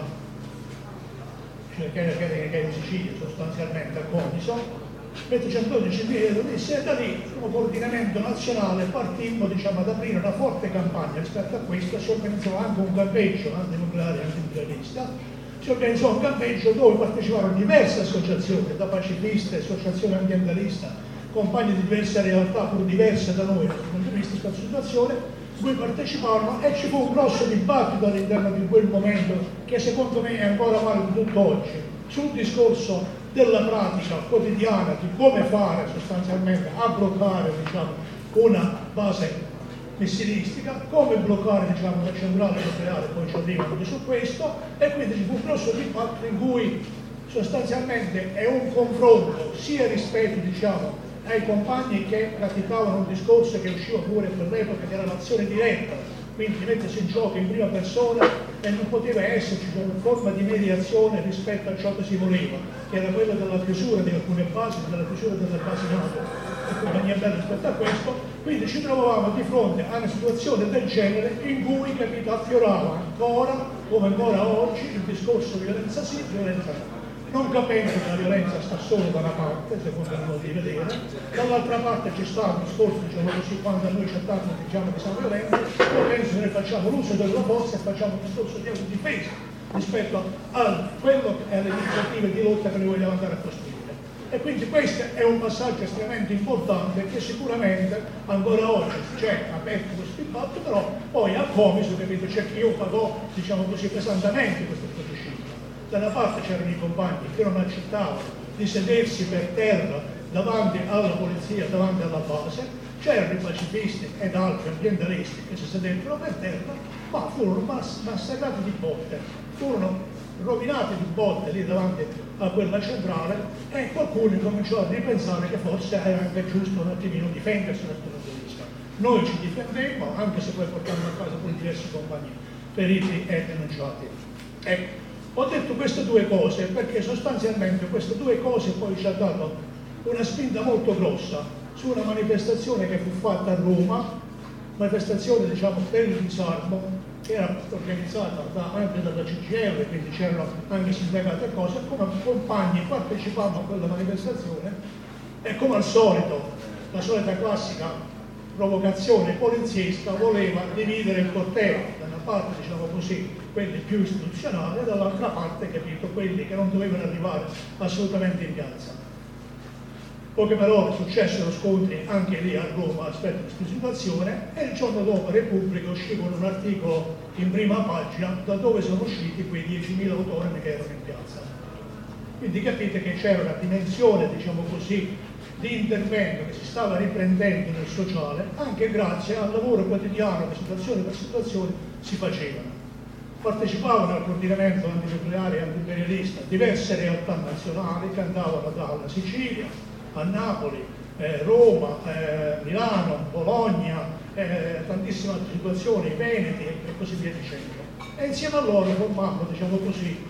cioè che era, che era in Sicilia sostanzialmente, a Comiso, mette centododici missili, e da lì, come coordinamento nazionale, partimmo, diciamo, ad aprire una forte campagna rispetto a questo. Si organizzò anche un campeggio antinucleare e antinuclearista. Si organizzò un campeggio dove parteciparono diverse associazioni, da pacifiste, associazioni ambientaliste, compagni di diverse realtà, pur diverse da noi dal punto di vista di questa situazione, cui parteciparono, e ci fu un grosso dibattito all'interno di quel momento, che secondo me è ancora vale di tutto oggi, sul discorso della pratica quotidiana di come fare sostanzialmente a bloccare, diciamo, una base missilistica, come bloccare, diciamo, la centrale nucleare, poi ci arrivano su questo, e quindi ci fu un grosso dibattito in cui sostanzialmente è un confronto sia rispetto, diciamo, ai compagni che praticavano un discorso che usciva fuori per l'epoca, che era l'azione diretta, quindi mettersi in gioco in prima persona, e non poteva esserci una forma di mediazione rispetto a ciò che si voleva, che era quella della chiusura di alcune basi, della chiusura delle basi NATO e compagnia bella rispetto a questo. Quindi ci trovavamo di fronte a una situazione del genere in cui, capito, affiorava ancora, come ancora oggi, il discorso violenza sì, violenza no. Non capendo che la violenza sta solo da una parte, secondo il modo di vedere, dall'altra parte ci sta un discorso, diciamo così, quando a noi c'è tanto, diciamo, che siamo violenti, io penso che noi facciamo l'uso della forza e facciamo un discorso di autodifesa rispetto a quello che è le iniziative di lotta che noi vogliamo andare a costruire. E quindi questo è un passaggio estremamente importante, che sicuramente ancora oggi c'è aperto questo dibattito, però poi a Comiso, capito, c'è chi io pagò, diciamo così, pesantemente questo processo. Da una parte c'erano i compagni che non accettavano di sedersi per terra davanti alla polizia, davanti alla base, c'erano i pacifisti ed altri ambientalisti che si sedettero per terra, ma furono mass- massacrati di botte, furono rovinati di botte lì davanti a quella centrale, e qualcuno cominciò a ripensare che forse era anche giusto un attimino difendersi da questo punto di vista. Noi ci difendemmo, anche se poi portammo a casa poi diversi compagni feriti e denunciati. Ecco. Ho detto queste due cose perché sostanzialmente queste due cose poi ci ha dato una spinta molto grossa su una manifestazione che fu fatta a Roma, manifestazione, diciamo, del disarmo, che era organizzata da, anche dalla C G I L, quindi c'erano anche sindacati e cose, come compagni partecipavano a quella manifestazione, e come al solito, la solita classica provocazione poliziesca voleva dividere il corteo, da una parte, diciamo così, quelli più istituzionali, e dall'altra parte, capito, quelli che non dovevano arrivare assolutamente in piazza. Poche parole, successero scontri anche lì a Roma rispetto a questa situazione, e il giorno dopo Repubblica uscì con un articolo in prima pagina da dove sono usciti quei diecimila autonomi che erano in piazza. Quindi capite che c'era una dimensione, diciamo così, di intervento che si stava riprendendo nel sociale, anche grazie al lavoro quotidiano che situazione per situazione si facevano. partecipavano al coordinamento antinucleare e antiimperialista diverse realtà nazionali che andavano dalla Sicilia a Napoli, eh, Roma, eh, Milano, Bologna, eh, tantissime altre situazioni, i Veneti e così via dicendo. E insieme a loro formando, diciamo così,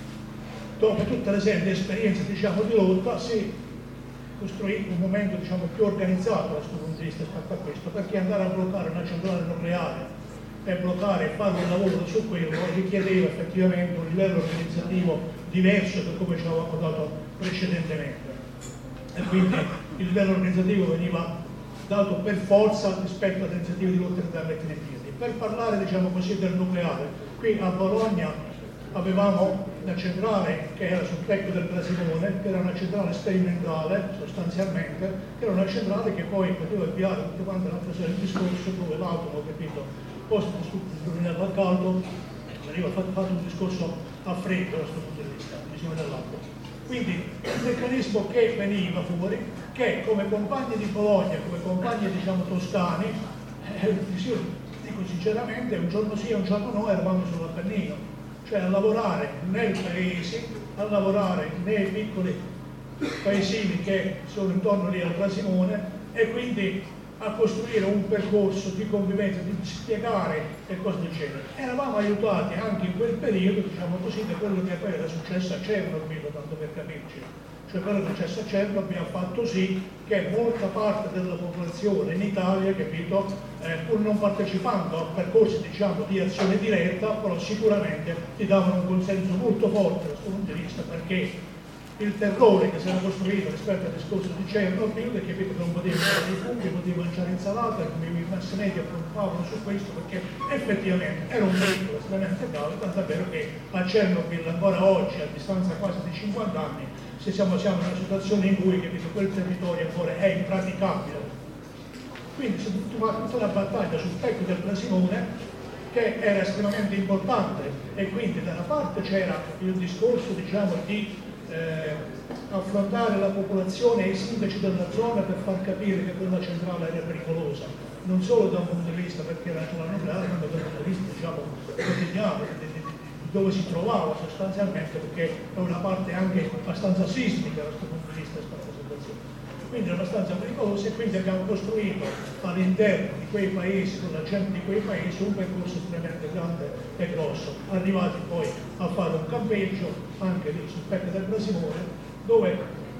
dopo tutte le serie di esperienze diciamo, di lotta, si costruì un momento diciamo, più organizzato da questo punto di vista rispetto a questo, perché andare a bloccare una centrale nucleare e bloccare e fare un lavoro su quello richiedeva effettivamente un livello organizzativo diverso da come ci avevamo dato precedentemente. E quindi il livello organizzativo veniva dato per forza rispetto alle iniziative di lotta da mettere in piedi. Per parlare diciamo così del nucleare, qui a Bologna avevamo una centrale che era sul Becco del Prasimone, che era una centrale sperimentale sostanzialmente, che era una centrale che poi poteva avviare tutte quante l'altra serie di discorso dove l'atomo, capito, posto di a caldo, veniva fatto, fatto un discorso a freddo da questo punto di vista, visione dell'acqua. Quindi il meccanismo che veniva fuori, che come compagni di Bologna, come compagni diciamo toscani, eh, dico sinceramente, un giorno sì e un giorno no eravamo sull'Appennino, cioè a lavorare nei paesi, a lavorare nei piccoli paesini che sono intorno lì al Prasimone e quindi a costruire un percorso di convivenza, di spiegare e cose del genere. Eravamo aiutati anche in quel periodo, diciamo così, da quello che poi era successo a Chernobyl, tanto per capirci. Cioè quello che è successo a Chernobyl ha fatto sì che molta parte della popolazione in Italia, capito, eh, pur non partecipando a percorsi diciamo, di azione diretta, però sicuramente ti davano un consenso molto forte da questo punto di vista, perché il terrore che si era costruito rispetto al discorso di Chernobyl, che capito che non potevi mangiare i funghi, potevi mangiare insalata, come i mass media preoccupavano su questo, perché effettivamente era un pericolo estremamente grave, tanto è vero che a Chernobyl ancora oggi, a distanza quasi di cinquanta anni, se siamo, siamo in una situazione in cui capito, quel territorio ancora è impraticabile. Quindi si è fatta tutta una battaglia sul Becco del Prasimone che era estremamente importante, e quindi da una parte c'era il discorso diciamo, di eh, affrontare la popolazione e i sindaci della zona per far capire che quella centrale era pericolosa, non solo da un punto di vista perché era una nucleare, ma da un punto di vista diciamo, quotidiano, di, di, di dove si trovava sostanzialmente, perché è una parte anche abbastanza sismica da questo punto di vista questa situazione. Quindi è abbastanza pericolosa, e quindi abbiamo costruito all'interno di quei paesi, con la gente di quei paesi, un percorso estremamente grande e grosso, arrivati poi a fare un campeggio anche lì sul Becco del Prasimone, dove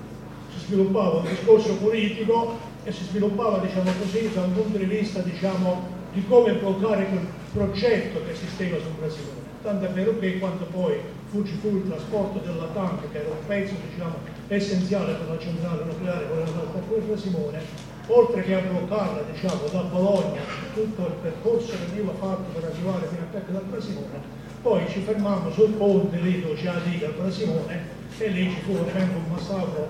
si sviluppava un discorso politico e si sviluppava diciamo così, da un punto di vista diciamo, di come bloccare quel progetto che esisteva sul Prasimone. Tanto è vero che quando poi fu, ci fu il trasporto della tank, che era un pezzo diciamo, essenziale per la centrale nucleare con il Prasimone, oltre che a bloccarla diciamo, da Bologna, tutto il percorso che veniva fatto per arrivare fino al Becco del Prasimone, poi ci fermammo sul ponte lì dove c'è la diga al Prasimone, e lì ci fu veramente un massacro,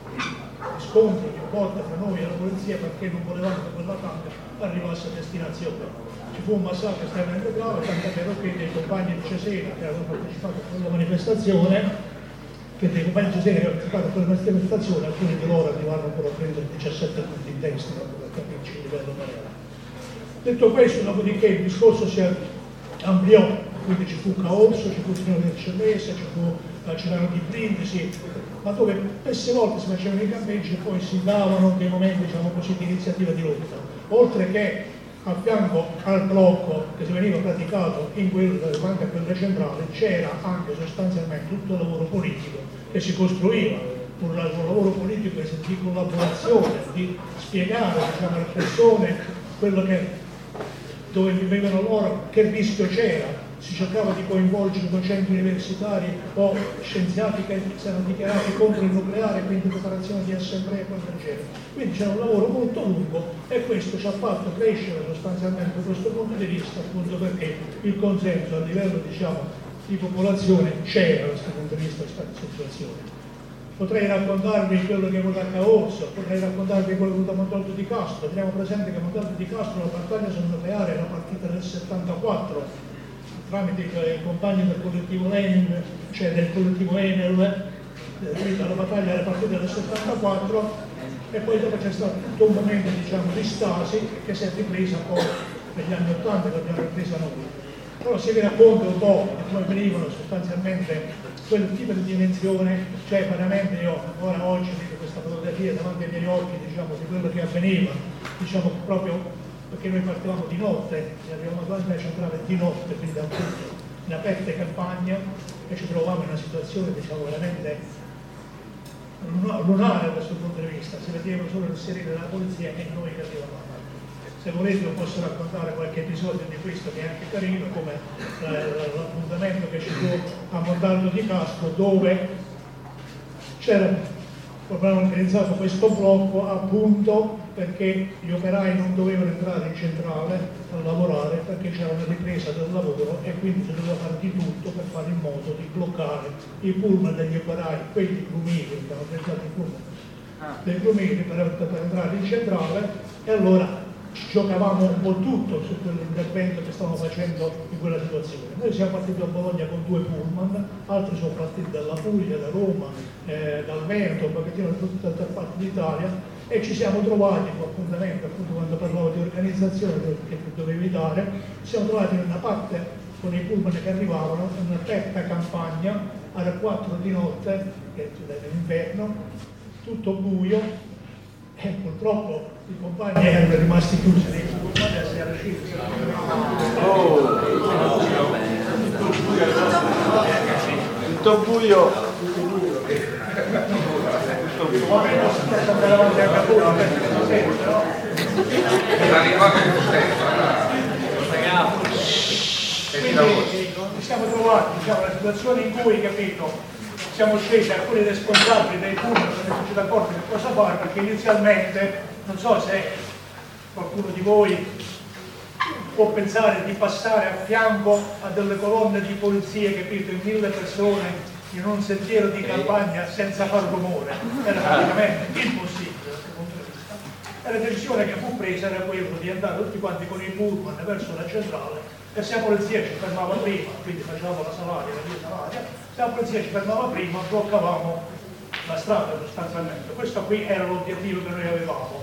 scontro di porta tra noi e la polizia, perché non volevamo che quella tank arrivasse a destinazione. Ci fu un massacro estremamente grave, tanto è vero che dei compagni di Cesena che avevano partecipato a quella manifestazione, che dei compagni di Cesena che avevano partecipato a quella manifestazione, alcuni di loro arrivarono ancora a prendere diciassette punti in testa, per capirci il livello che era. Detto questo, dopodiché il discorso si ampliò, quindi ci fu Caorso, ci fu il Signore del Cervese, ci fu la Cirano di Brindisi, ma dove spesse volte si facevano i campeggi e poi si davano dei momenti diciamo così, di iniziativa di lotta, oltre che a fianco al blocco che si veniva praticato in quel, anche a quella centrale, c'era anche sostanzialmente tutto il lavoro politico che si costruiva, un, un lavoro politico di collaborazione, di spiegare diciamo, alle persone quello che, dove vivevano loro, che rischio c'era. Si cercava di coinvolgere docenti universitari o scienziati che si erano dichiarati contro il nucleare, quindi preparazione di assemblee e cose del genere. Quindi c'era un lavoro molto lungo, e questo ci ha fatto crescere sostanzialmente da questo punto di vista, appunto perché il consenso a livello diciamo, di popolazione c'era da questo punto di vista rispetto alla situazione. Potrei raccontarvi quello che è venuto a Caorso, potrei raccontarvi quello che è venuto a Montalto di Castro. Teniamo presente che a Montalto di Castro la battaglia sul nucleare era partita nel settantaquattro, tramite i compagni del collettivo Lenin, cioè del collettivo Enel, eh, la battaglia era partita nel settantaquattro, e poi dopo c'è stato tutto un momento diciamo, di stasi che si è ripresa poi negli anni ottanta, che abbiamo ripresa noi. Però si viene a conto un po' di come venivano sostanzialmente quel tipo di dimensione, cioè veramente io ancora oggi vedo questa fotografia davanti ai miei occhi, diciamo, di quello che avveniva, diciamo proprio perché noi partivamo di notte e arrivavamo quasi a centrale di notte, quindi appunto in aperta campagna, e ci trovavamo in una situazione, diciamo, veramente lunare da questo punto di vista. Si vedeva solo il sereno della polizia e noi che arrivavamo. Se volete posso raccontare qualche episodio di questo che è anche carino, come l'appuntamento che ci fu a Montaldo di Castro, dove c'era abbiamo organizzato questo blocco appunto perché gli operai non dovevano entrare in centrale a lavorare perché c'era una ripresa del lavoro e quindi si doveva fare di tutto per fare in modo di bloccare i pullman degli operai, quelli crumili, che hanno organizzato i pullman dei crumili per, per entrare in centrale, e allora giocavamo un po' tutto su quell'intervento che stavano facendo in quella situazione. Noi siamo partiti a Bologna con due pullman, altri sono partiti dalla Puglia, da Roma, eh, dal Veneto, un pochettino da tutte le altre parti d'Italia, e ci siamo trovati con appuntamento, appunto quando parlavo di organizzazione che dovevi dare, ci siamo trovati in una parte con i pullman che arrivavano, in un'aperta campagna, alle quattro di notte, che è l'inverno, tutto buio, e purtroppo i compagni erano rimasti chiusi nei pullman e si era usciti. Tutto buio. Quindi ci siamo trovati, diciamo, una situazione in cui, capito, siamo scesi alcuni responsabili dei pullman per esserci d'accordo che cosa fare, perché inizialmente, non so se qualcuno di voi può pensare di passare a fianco a delle colonne di polizie, capito, in mille persone in un sentiero di campagna senza far rumore, era praticamente impossibile da questo punto di vista. E la decisione che fu presa era quella di andare tutti quanti con i pullman verso la centrale, e se la polizia ci fermava prima, quindi facevamo la Salaria, la via Salaria, se la polizia ci fermava prima bloccavamo la strada sostanzialmente. Questo qui era l'obiettivo che noi avevamo.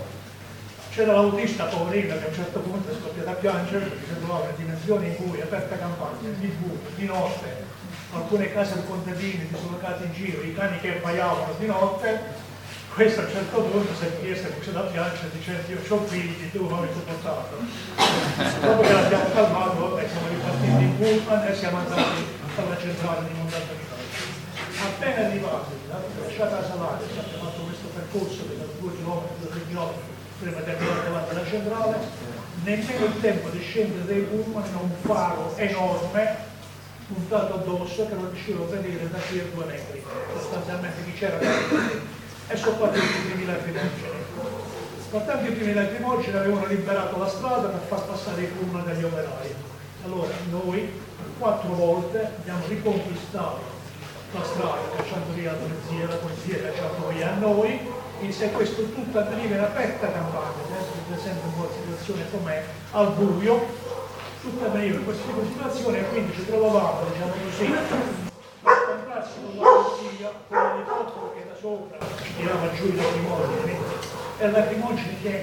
C'era l'autista poverina che a un certo punto è scoppiata a piangere perché si trovava in dimensioni in cui aperta campagna, di buio, di notte, alcune case di contadini dislocate in giro, i cani che abbaiavano di notte. Questo a un certo punto si è chiesto che c'è da piangere dicendo io ho figli, tu non mi hai sopportato. Dopo che l'abbiamo calmato, vabbè, siamo ripartiti in pullman e siamo andati alla centrale di Montaldo di Castro. Appena arrivati, lasciata la Salaria, abbiamo fatto questo percorso che da due chilometri, tre chilometri prima di arrivare davanti alla centrale, nemmeno il tempo di scendere dai pullman in un faro enorme puntato addosso che non riuscivo a vedere da qui a due metri, sostanzialmente chi c'era da e sono partiti i primi lacrimogeni. Pertanto i primi lacrimogeni avevano liberato la strada per far passare i pullman dagli operai. Allora noi quattro volte abbiamo riconquistato la strada cacciando via la polizia, la polizia cacciando via a noi, e se questo tutto avveniva in aperta campagna, adesso per esempio in una situazione com'è, al buio, tutto avveniva in questa tipo di situazione, e quindi ci trovavamo, diciamo così, a comprarsi con la polizia, con l'elicottero che da sopra tirava giù i lacrimogeni, e i lacrimogeni che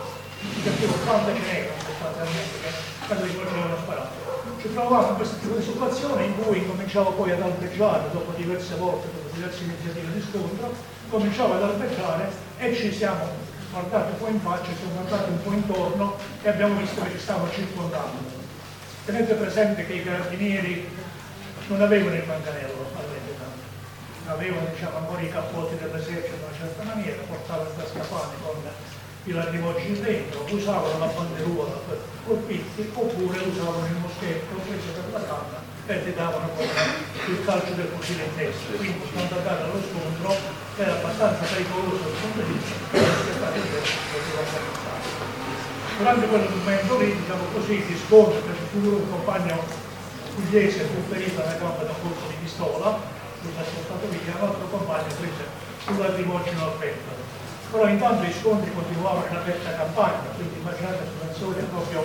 si capiva quanta ce n'erano sostanzialmente, quando i lacrimogeni avevano sparato. Ci trovavamo in questa tipo di situazione in cui cominciavo poi ad albeggiare, dopo diverse volte, dopo diverse iniziative di scontro, cominciavo ad albeggiare e ci siamo guardati un po' in faccia, ci siamo guardati un po' intorno e abbiamo visto che ci stavano circondando. Tenete presente che i carabinieri non avevano il manganello all'epoca, avevano, diciamo, ancora i cappotti dell'esercito in una certa maniera, portavano questa scafani con i lacrimogeni dentro, usavano la banderuola per colpirti, oppure usavano il moschetto preso per la canna e ti davano con il calcio del fucile in testa. Quindi quando andare allo scontro era abbastanza pericoloso dal punto di vista che stare in testa. Durante quel momento lì, diciamo così, di scontro, per il un compagno pugliese fu ferito alla gamba da un colpo di pistola, lui si è spostato via, l'altro compagno prese un lacrimogeno aperto. Però intanto i scontri continuavano in aperta campagna, quindi immaginate la situazione proprio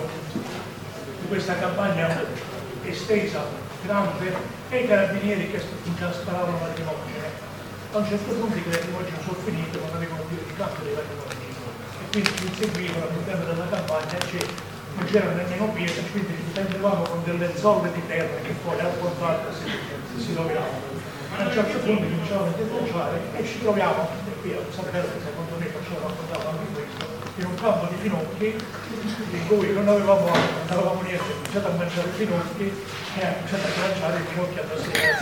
di questa campagna estesa, grande, e i carabinieri che già sparavano lacrimogene. A un certo punto i lacrimogeni sono finiti, non avevano più il campo dei lacrimogeni, e quindi ci seguivano all'interno della campagna e ci non c'era nemmeno pietra, quindi ci prendevamo con delle zolle di terra che poi al contatto si, si rovinavano. A un certo punto cominciavamo a denunciare e ci troviamo, e qui a sapere che secondo me faceva raccontare anche questo, in un campo di finocchi in cui non avevamo, non avevamo niente, abbiamo cominciato a mangiare i finocchi e abbiamo cominciato a mangiare i finocchi alla sera.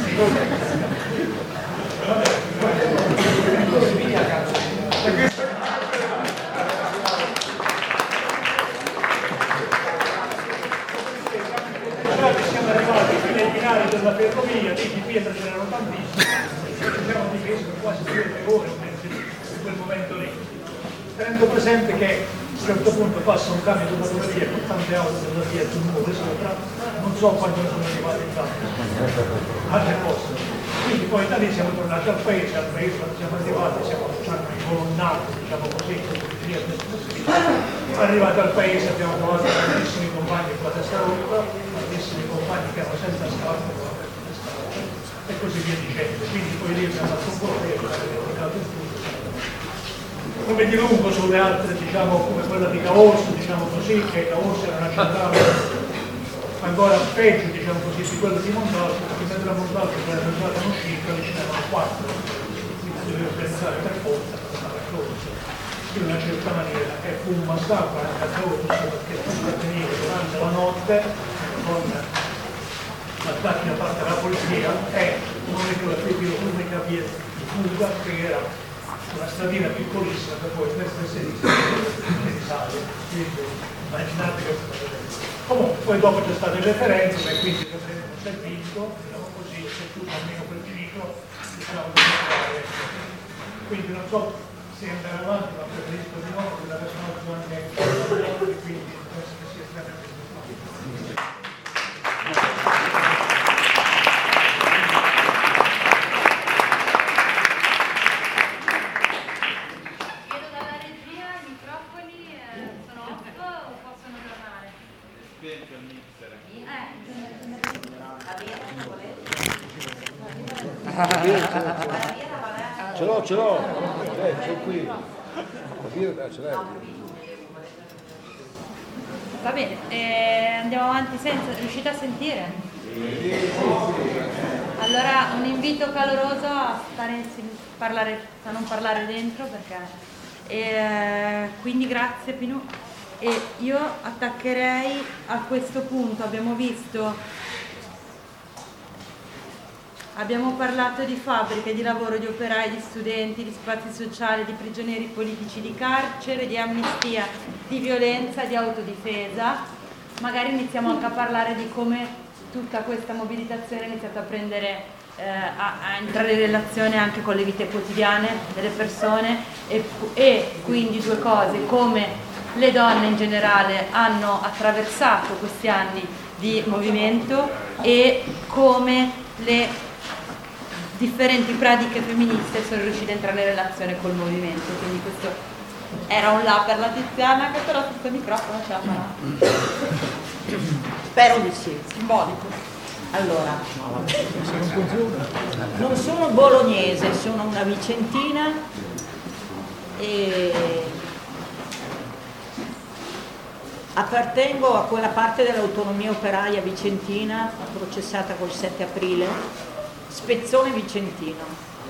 Siamo arrivati fino ai binari della ferrovia, lì di pietra ce n'erano tantissime, ci siamo difesi per quasi due o tre ore in quel momento lì. Tenendo presente che a un certo punto passa un camion di ferrovia con tante auto della via sul muro sopra, non so quando sono arrivati in campo, altre cose. Quindi poi da lì siamo tornati al paese, al paese quando siamo arrivati, siamo incolonnati, diciamo così, arrivati al paese abbiamo trovato tantissimi compagni con la testa rotta, tantissimi compagni che erano senza scarpe con la testa rotta e così via dicendo. Quindi poi lì abbiamo fatto un po' di tempo, abbiamo dedicato il tutto. Come di lungo sulle altre, diciamo, come quella di Caorso, diciamo così, che Caorso era una città ancora peggio, diciamo così, di quello di Montalto, perché mentre a Montalto era entrata in uscita, lì ce n'erano quattro, quindi dovevo pensare per forza per andare a Caorso. In una certa maniera, e fu un massacro anche a Caorso, perché tutto avveniva durante la notte, con attacchi da parte della polizia, e l'unica via di fuga che era una stradina piccolissima che poi destra e sinistra si risale, quindi immaginate che comunque poi dopo c'è stato il referendum e quindi il referendum si è vinto, diciamo così, c'è tutto almeno quel ciclo, diciamo di fare. Quindi non so se andare avanti, ma preferisco di no, perché la persona anche e quindi penso che sia estremamente importante. Ce l'ho, ce l'ho, eh, c'ho qui. La birra ce l'hai. Va bene, eh, andiamo avanti senza, riuscite a sentire? Allora un invito caloroso a stare in, parlare, a non parlare dentro perché eh, quindi grazie Pinu. E io attaccherei a questo punto, abbiamo visto Abbiamo parlato di fabbriche, di lavoro, di operai, di studenti, di spazi sociali, di prigionieri politici, di carcere, di amnistia, di violenza, di autodifesa. Magari iniziamo anche a parlare di come tutta questa mobilitazione ha iniziato a prendere, eh, a, a entrare in relazione anche con le vite quotidiane delle persone e, e quindi due cose, come le donne in generale hanno attraversato questi anni di movimento e come le differenti pratiche femministe sono riuscite a entrare in relazione col movimento, quindi questo era un là per la Tiziana che però questo microfono ce la farà. Spero di sì. Simbolico. Allora, non sono bolognese, sono una vicentina e appartengo a quella parte dell'autonomia operaia vicentina processata col sette aprile, Spezzone vicentino,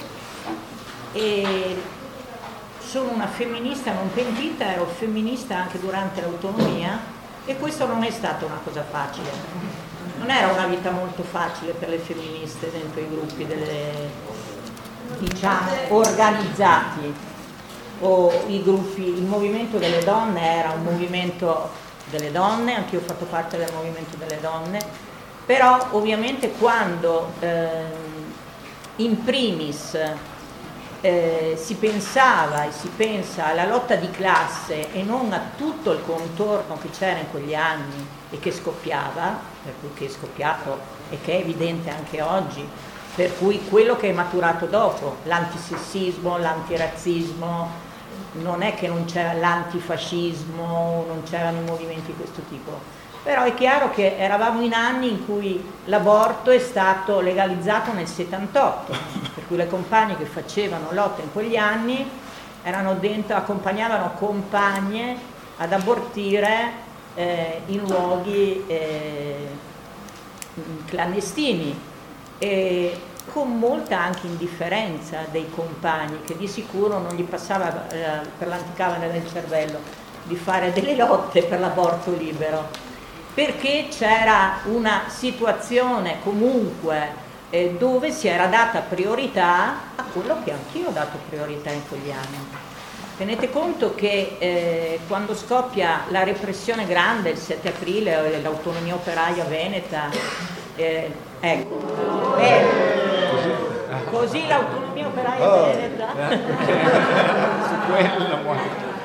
e sono una femminista non pentita, ero femminista anche durante l'autonomia e questo non è stata una cosa facile, non era una vita molto facile per le femministe dentro i gruppi delle, diciamo, organizzati o i gruppi. Il movimento delle donne era un movimento delle donne, anche io ho fatto parte del movimento delle donne, però ovviamente quando eh, in primis eh, si pensava e si pensa alla lotta di classe e non a tutto il contorno che c'era in quegli anni e che scoppiava, per cui che è scoppiato e che è evidente anche oggi, per cui quello che è maturato dopo, l'antisessismo, l'antirazzismo, non è che non c'era l'antifascismo, non c'erano movimenti di questo tipo. Però è chiaro che eravamo in anni in cui l'aborto è stato legalizzato nel settantotto, per cui le compagne che facevano lotta in quegli anni erano dentro, accompagnavano compagne ad abortire eh, in luoghi eh, clandestini, e con molta anche indifferenza dei compagni, che di sicuro non gli passava eh, per l'anticamera del cervello di fare delle lotte per l'aborto libero, perché c'era una situazione comunque eh, dove si era data priorità a quello che anch'io ho dato priorità in quegli anni. Tenete conto che eh, quando scoppia la repressione grande, il sette aprile, l'autonomia operaia veneta, eh, ecco, eh, così l'autonomia operaia oh. veneta su quello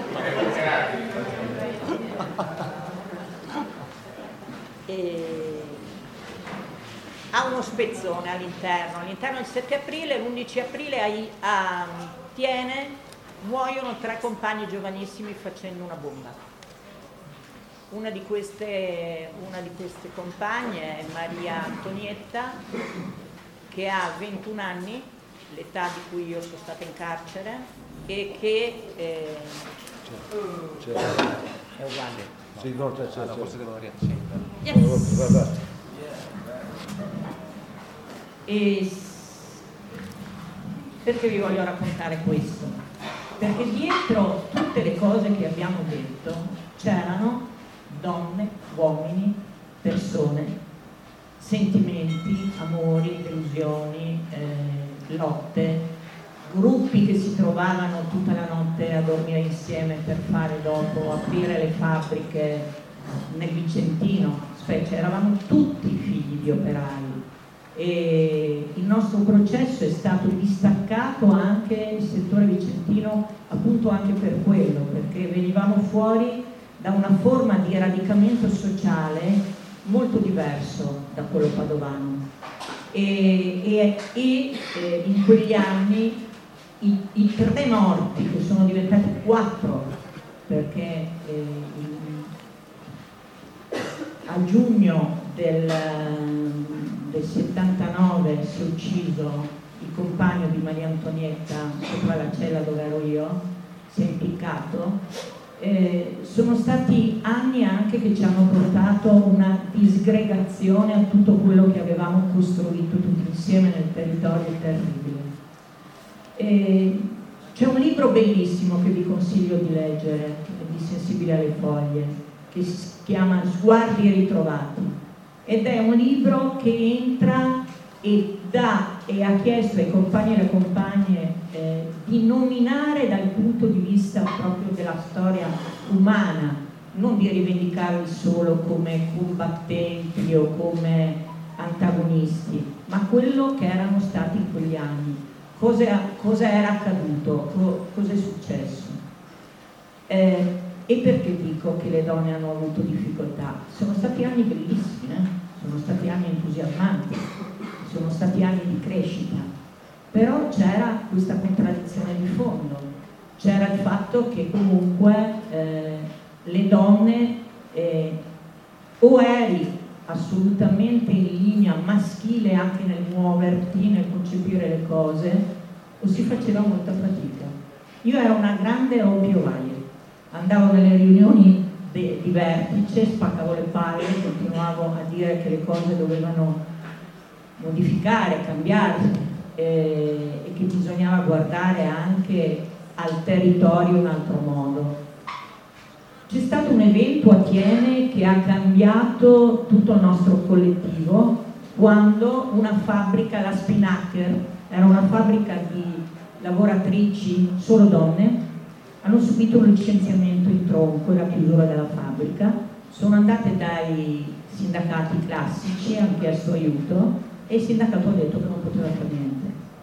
e ha uno spezzone all'interno, all'interno del sette aprile, l'undici aprile a, a Tiene muoiono tre compagni giovanissimi facendo una bomba. Una di queste, una di queste compagne è Maria Antonietta, che ha ventuno anni, l'età di cui io sono stata in carcere, e che eh, c'è. è uguale. Sì, no, c'è, c'è, allora, c'è. forse devo riaccendere. Yes. Va, va, va. E perché vi voglio raccontare questo? Perché dietro tutte le cose che abbiamo detto c'erano donne, uomini, persone, sentimenti, amori, delusioni, eh, lotte, gruppi che si trovavano tutta la notte a dormire insieme per fare dopo, aprire le fabbriche nel Vicentino, specie eravamo tutti figli di operai. E il nostro processo è stato distaccato anche il settore vicentino appunto anche per quello, perché venivamo fuori da una forma di radicamento sociale molto diverso da quello padovano e, e, e eh, in quegli anni i, i tre morti, che sono diventati quattro perché eh, in, a giugno del del settantanove si è ucciso il compagno di Maria Antonietta sopra la cella dove ero io, si è impiccato. Eh, sono stati anni anche che ci hanno portato una disgregazione a tutto quello che avevamo costruito tutti insieme nel territorio terribile. Eh, c'è un libro bellissimo che vi consiglio di leggere, di Sensibile alle foglie, che si chiama Sguardi ritrovati. Ed è un libro che entra e dà e ha chiesto ai compagni e alle compagne eh, di nominare dal punto di vista proprio della storia umana, non di rivendicarli solo come combattenti o come antagonisti, ma quello che erano stati in quegli anni, cosa, cosa era accaduto, co, cosa è successo. Eh, E perché dico che le donne hanno avuto difficoltà? Sono stati anni bellissimi, eh? Sono stati anni entusiasmanti, sono stati anni di crescita, però c'era questa contraddizione di fondo, c'era il fatto che comunque eh, le donne eh, o eri assolutamente in linea maschile anche nel muoverti, nel concepire le cose, o si faceva molta fatica. Io ero una grande opiovaia. Andavo nelle riunioni de, di vertice, spaccavo le palle, continuavo a dire che le cose dovevano modificare, cambiare eh, e che bisognava guardare anche al territorio in un altro modo. C'è stato un evento a Tiene che ha cambiato tutto il nostro collettivo quando una fabbrica, la Spinnaker, era una fabbrica di lavoratrici, solo donne, hanno subito un licenziamento in tronco e la chiusura della fabbrica, sono andate dai sindacati classici, hanno chiesto aiuto e il sindacato ha detto che non poteva fare niente.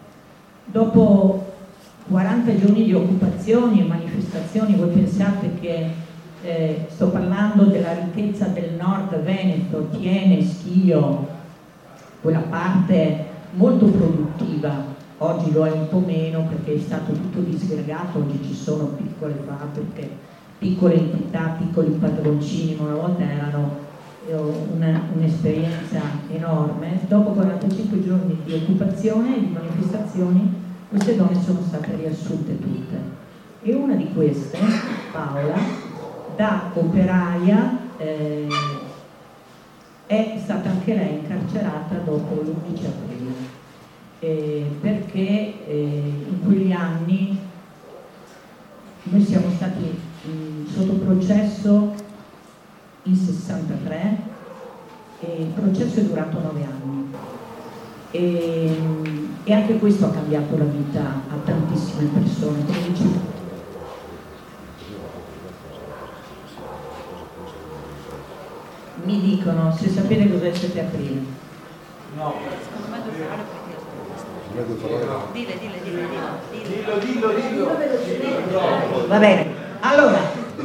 Dopo quaranta giorni di occupazioni e manifestazioni, voi pensate che eh, sto parlando della ricchezza del nord Veneto, Tiene, Schio, quella parte molto produttiva. Oggi lo è un po' meno perché è stato tutto disgregato, oggi ci sono piccole fabbriche, piccole entità, piccoli padroncini, ma una volta erano una, un'esperienza enorme. Dopo quarantacinque giorni di occupazione e di manifestazioni, queste donne sono state riassunte tutte. E una di queste, Paola, da operaia eh, è stata anche lei incarcerata dopo l'undici aprile, eh, perché eh, in quegli anni noi siamo stati mh, sotto processo in sessantatré e il processo è durato nove anni e, e anche questo ha cambiato la vita a tantissime persone. Come dicevo, mi dicono se sapete cos'è il sette aprile. No. Dile, dile, dile, dile. Dillo, dillo, dillo. Va bene, allora,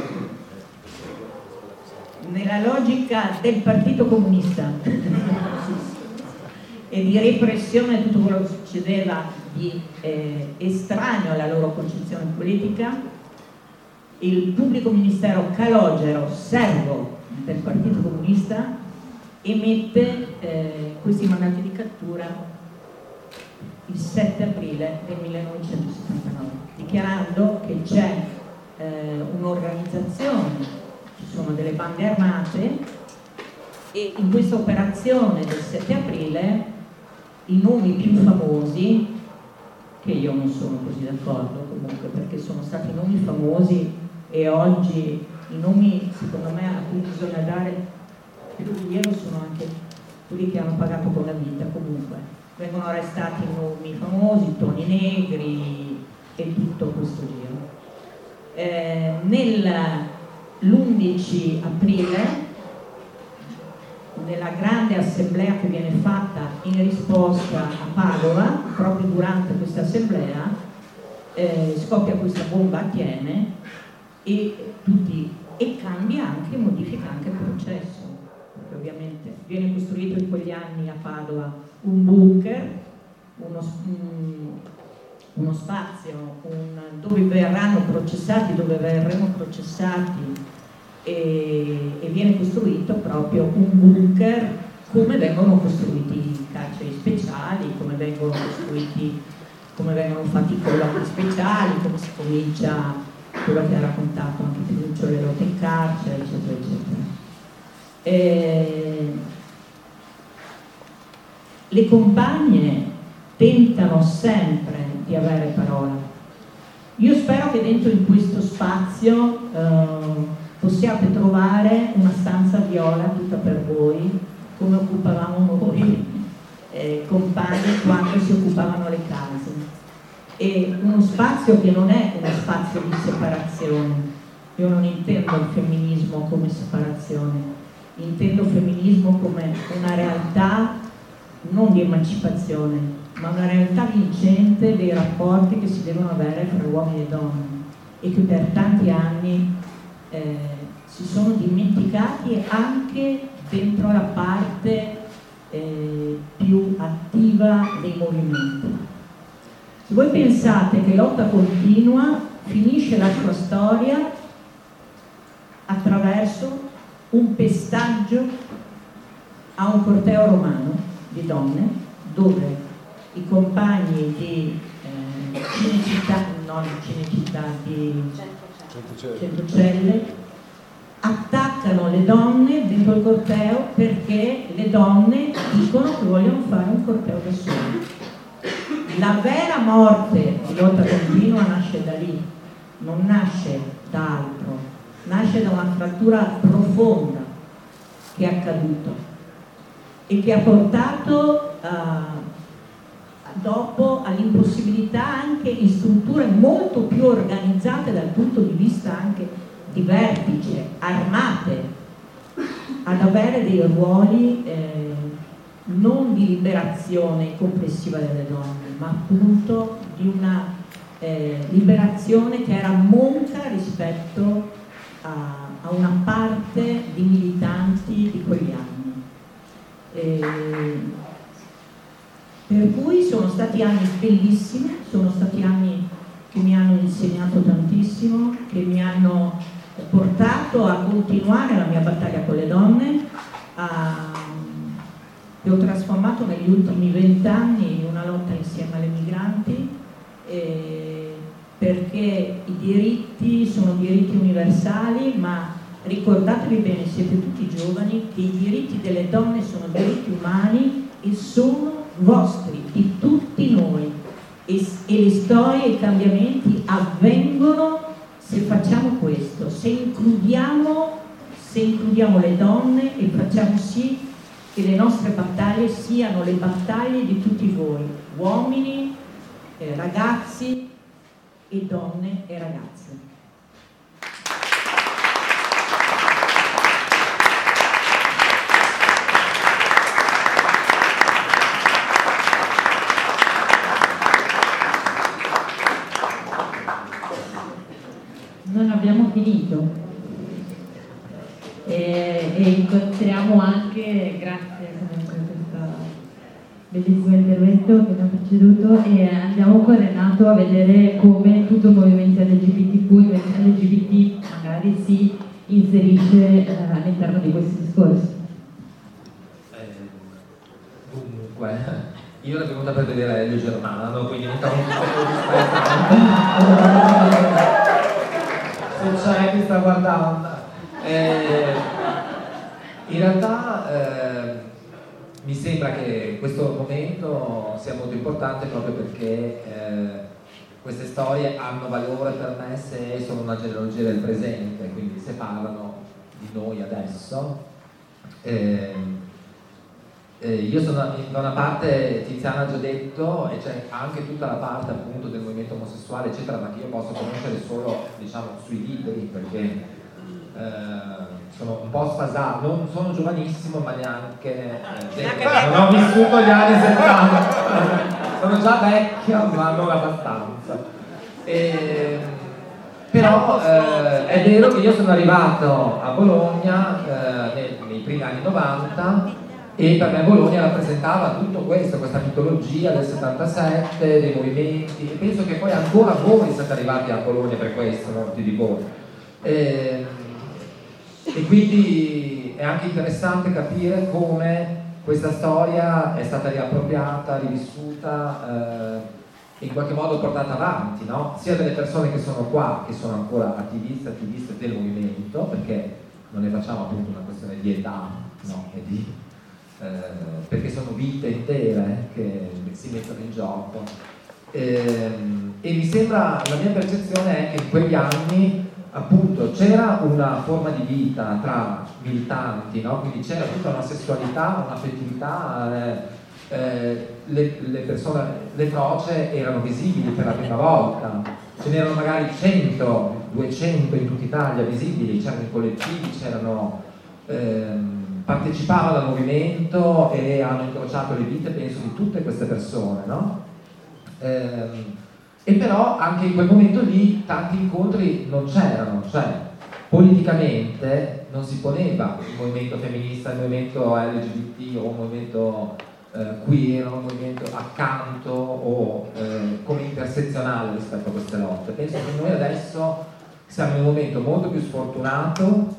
nella logica del Partito Comunista e di repressione di tutto quello che succedeva di eh, estraneo alla loro concezione politica, il pubblico ministero Calogero, servo del Partito Comunista, emette eh, questi mandati di cattura il sette aprile del millenovecentosettantanove, dichiarando che c'è eh, un'organizzazione, ci sono delle bande armate e in questa operazione del sette aprile i nomi più famosi, che io non sono così d'accordo comunque perché sono stati nomi famosi e oggi i nomi secondo me a cui bisogna dare più rilievo sono anche quelli che hanno pagato con la vita. Comunque vengono arrestati nomi famosi, Toni Negri e tutto questo giro. Eh, nell'undici aprile, nella grande assemblea che viene fatta in risposta a Padova, proprio durante questa assemblea eh, scoppia questa bomba a Thiene e, tutti, e cambia anche, modifica anche il processo, perché ovviamente viene costruito in quegli anni a Padova un bunker, uno, um, uno spazio un, dove verranno processati, dove verremo processati e, e viene costruito proprio un bunker come vengono costruiti i carceri speciali, come vengono costruiti, come vengono fatti i colloqui speciali, come si comincia quello che ha raccontato anche Pinuccio, le lotte in carcere, eccetera, eccetera. E le compagne tentano sempre di avere parola. Io spero che dentro in questo spazio eh, possiate trovare una stanza viola tutta per voi, come occupavamo noi eh, compagni quando si occupavano le case. E uno spazio che non è uno spazio di separazione. Io non intendo il femminismo come separazione, intendo il femminismo come una realtà non di emancipazione, ma una realtà vincente dei rapporti che si devono avere fra uomini e donne e che per tanti anni eh, si sono dimenticati anche dentro la parte eh, più attiva dei movimenti. Se voi pensate che Lotta Continua finisce la sua storia attraverso un pestaggio a un corteo romano di donne dove i compagni di eh, Cinecittà, non Cinecittà, di Centocelle attaccano le donne dentro il corteo perché le donne dicono che vogliono fare un corteo da sole. La vera morte di Lotta Continua nasce da lì, non nasce da altro, nasce da una frattura profonda che è accaduta e che ha portato uh, dopo all'impossibilità anche in strutture molto più organizzate dal punto di vista anche di vertice, armate, ad avere dei ruoli eh, non di liberazione complessiva delle donne, ma appunto di una eh, liberazione che era monca rispetto a, a una parte di militanti di quegli anni. E per cui sono stati anni bellissimi, sono stati anni che mi hanno insegnato tantissimo, che mi hanno portato a continuare la mia battaglia con le donne, a, che ho trasformato negli ultimi vent'anni in una lotta insieme alle migranti, eh, perché i diritti sono diritti universali, ma ricordatevi bene, siete tutti giovani, che i diritti delle donne sono diritti umani e sono vostri, di tutti noi, e, e le storie e i cambiamenti avvengono se facciamo questo, se includiamo, se includiamo le donne e facciamo sì che le nostre battaglie siano le battaglie di tutti voi, uomini, eh, ragazzi e donne e ragazze. Non abbiamo finito e, e incontriamo anche, grazie comunque a questo bellissimo intervento che mi ha preceduto, e andiamo con Renato a vedere come tutto il movimento L G B T Q, L G B T magari si inserisce eh, all'interno di questi discorsi. Eh, dunque, io ero venuta per vedere Elio Germano, quindi mi trovo un po' se c'è chi sta guardando. Eh, in realtà eh, mi sembra che questo momento sia molto importante proprio perché eh, queste storie hanno valore per me se sono una genealogia del presente, quindi se parlano di noi adesso. Eh, eh, io sono da una parte, Tiziana ha già detto, e c'è anche tutta la parte appunto del movimento omosessuale eccetera, ma che io posso conoscere solo diciamo sui libri, perché eh, sono un po' sfasato, non sono giovanissimo ma neanche eh, non ho vissuto gli anni settanta, sono già vecchia ma non abbastanza. E, però eh, è vero che io sono arrivato a Bologna eh, nei, nei primi anni novanta e per me Bologna rappresentava tutto questo, questa mitologia del settantasette, dei movimenti, e penso che poi ancora voi siete arrivati a Bologna per questo, molti di voi. E, e quindi è anche interessante capire come questa storia è stata riappropriata, rivissuta e eh, in qualche modo portata avanti, no? Sia delle persone che sono qua, che sono ancora attiviste, attiviste del movimento, perché non ne facciamo appunto una questione di età, no? E di Eh, perché sono vite intere che si mettono in gioco eh, e mi sembra, la mia percezione è che in quegli anni appunto c'era una forma di vita tra militanti, no? Quindi c'era tutta una sessualità, un'affettività, eh, eh, le, le persone, le croce erano visibili per la prima volta, ce n'erano magari cento, duecento in tutta Italia visibili, c'erano i collettivi, c'erano ehm, partecipavano al movimento e hanno incrociato le vite, penso, di tutte queste persone, no? Ehm, e però anche in quel momento lì tanti incontri non c'erano, cioè politicamente non si poneva il movimento femminista, il movimento L G B T o il movimento eh, queer, o il movimento accanto o eh, come intersezionale rispetto a queste lotte. Penso che noi adesso siamo in un momento molto più sfortunato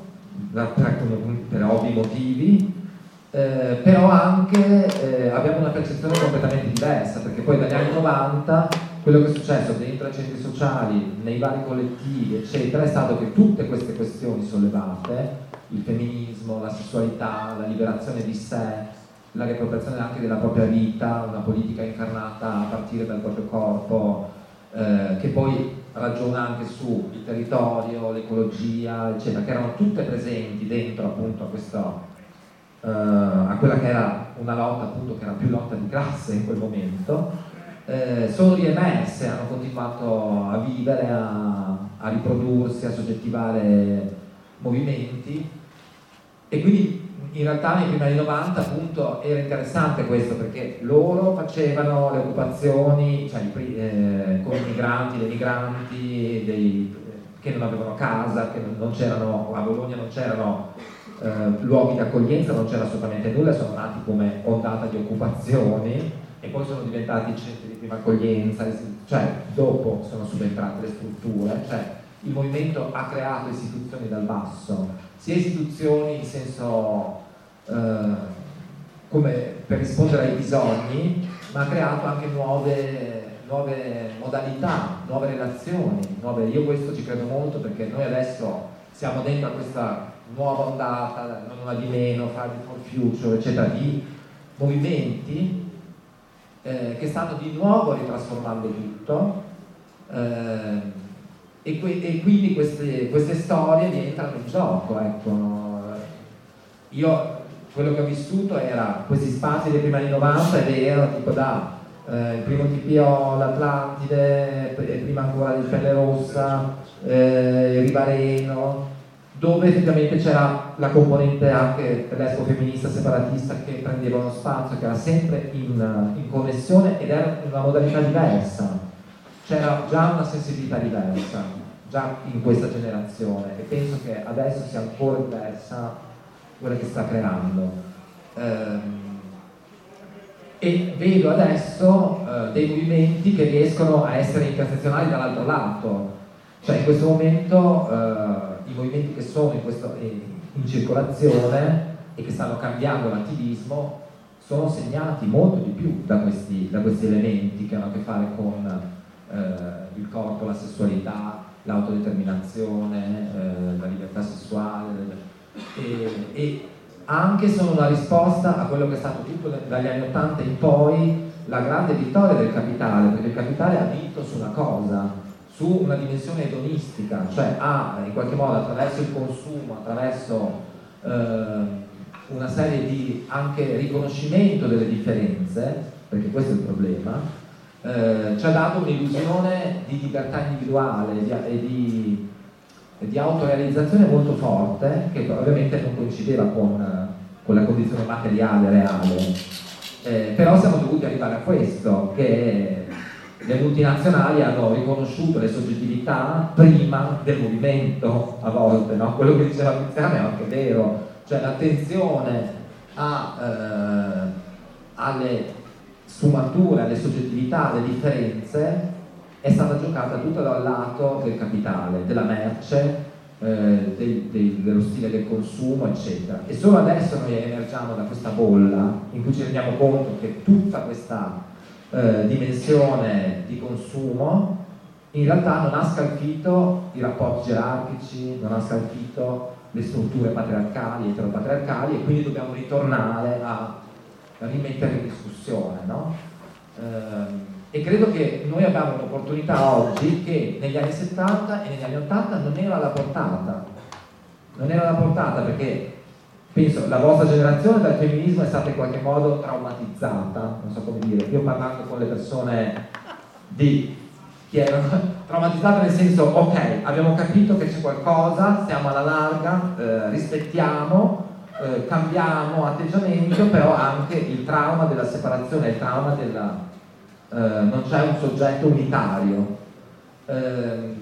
per ovvi motivi, eh, però anche eh, abbiamo una percezione completamente diversa, perché poi dagli anni novanta quello che è successo dentro ai centri sociali, nei vari collettivi eccetera, è stato che tutte queste questioni sollevate, il femminismo, la sessualità, la liberazione di sé, la riappropriazione anche della propria vita, una politica incarnata a partire dal proprio corpo, eh, che poi ragiona anche sul territorio, l'ecologia, eccetera, che erano tutte presenti dentro appunto a questa, uh, a quella che era una lotta appunto che era più lotta di classe in quel momento, eh, sono riemerse, hanno continuato a vivere, a, a riprodursi, a soggettivare movimenti, e quindi in realtà nei primi anni novanta appunto era interessante questo, perché loro facevano le occupazioni, cioè eh, con i migranti, le migranti dei, che non avevano casa, che non c'erano, a Bologna non c'erano eh, luoghi d'accoglienza, non c'era assolutamente nulla, sono nati come ondata di occupazioni e poi sono diventati centri di prima accoglienza, cioè dopo sono subentrate le strutture, cioè il movimento ha creato istituzioni dal basso, sia istituzioni in senso eh, come per rispondere ai bisogni, ma ha creato anche nuove, nuove modalità, nuove relazioni, nuove, io questo ci credo molto, perché noi adesso siamo dentro a questa nuova ondata, non una di meno, Friday for Future, eccetera, di movimenti eh, che stanno di nuovo ritrasformando tutto eh, e, que- e quindi queste, queste storie rientrano in gioco, ecco. Io quello che ho vissuto era questi spazi dei primi anni novanta ed erano tipo da eh, il primo T P O, l'Atlantide, prima ancora il Pelle Rossa, eh, il Rivareno, dove effettivamente c'era la componente anche lesbo-femminista separatista che prendeva uno spazio, che era sempre in, in connessione ed era in una modalità diversa. C'era già una sensibilità diversa, già in questa generazione, e penso che adesso sia ancora diversa quella che sta creando. Ehm, e vedo adesso eh, dei movimenti che riescono a essere intersezionali dall'altro lato, cioè in questo momento eh, i movimenti che sono in, questo, in, in circolazione e che stanno cambiando l'attivismo sono segnati molto di più da questi, da questi elementi che hanno a che fare con eh, il corpo, la sessualità, l'autodeterminazione, eh, la libertà sessuale, e, e anche sono una risposta a quello che è stato tutto dagli anni ottanta in poi la grande vittoria del capitale, perché il capitale ha vinto su una cosa, su una dimensione edonistica, cioè ha in qualche modo attraverso il consumo, attraverso eh, una serie di anche riconoscimento delle differenze, perché questo è il problema, eh, ci ha dato un'illusione di libertà individuale di, e di di autorealizzazione molto forte, che ovviamente non coincideva con, con la condizione materiale reale, eh, però siamo dovuti arrivare a questo, che le multinazionali hanno riconosciuto le soggettività prima del movimento, a volte, no? Quello che diceva Tiziana è anche vero, cioè l'attenzione a, eh, alle sfumature, alle soggettività, alle differenze è stata giocata tutta dal lato del capitale, della merce, eh, del, del, dello stile del consumo, eccetera. E solo adesso noi emergiamo da questa bolla in cui ci rendiamo conto che tutta questa eh, dimensione di consumo in realtà non ha scalfito i rapporti gerarchici, non ha scalfito le strutture patriarcali, eteropatriarcali, e quindi dobbiamo ritornare a rimettere in discussione, no? Eh, E credo che noi abbiamo un'opportunità oggi che negli anni settanta e negli anni ottanta non era alla portata. Non era alla portata perché penso la vostra generazione dal femminismo è stata in qualche modo traumatizzata, non so come dire. Io parlando con le persone di che erano traumatizzate nel senso, ok, abbiamo capito che c'è qualcosa, stiamo alla larga, eh, rispettiamo, eh, cambiamo atteggiamento, però anche il trauma della separazione, il trauma della Uh, non c'è un soggetto unitario. Uh,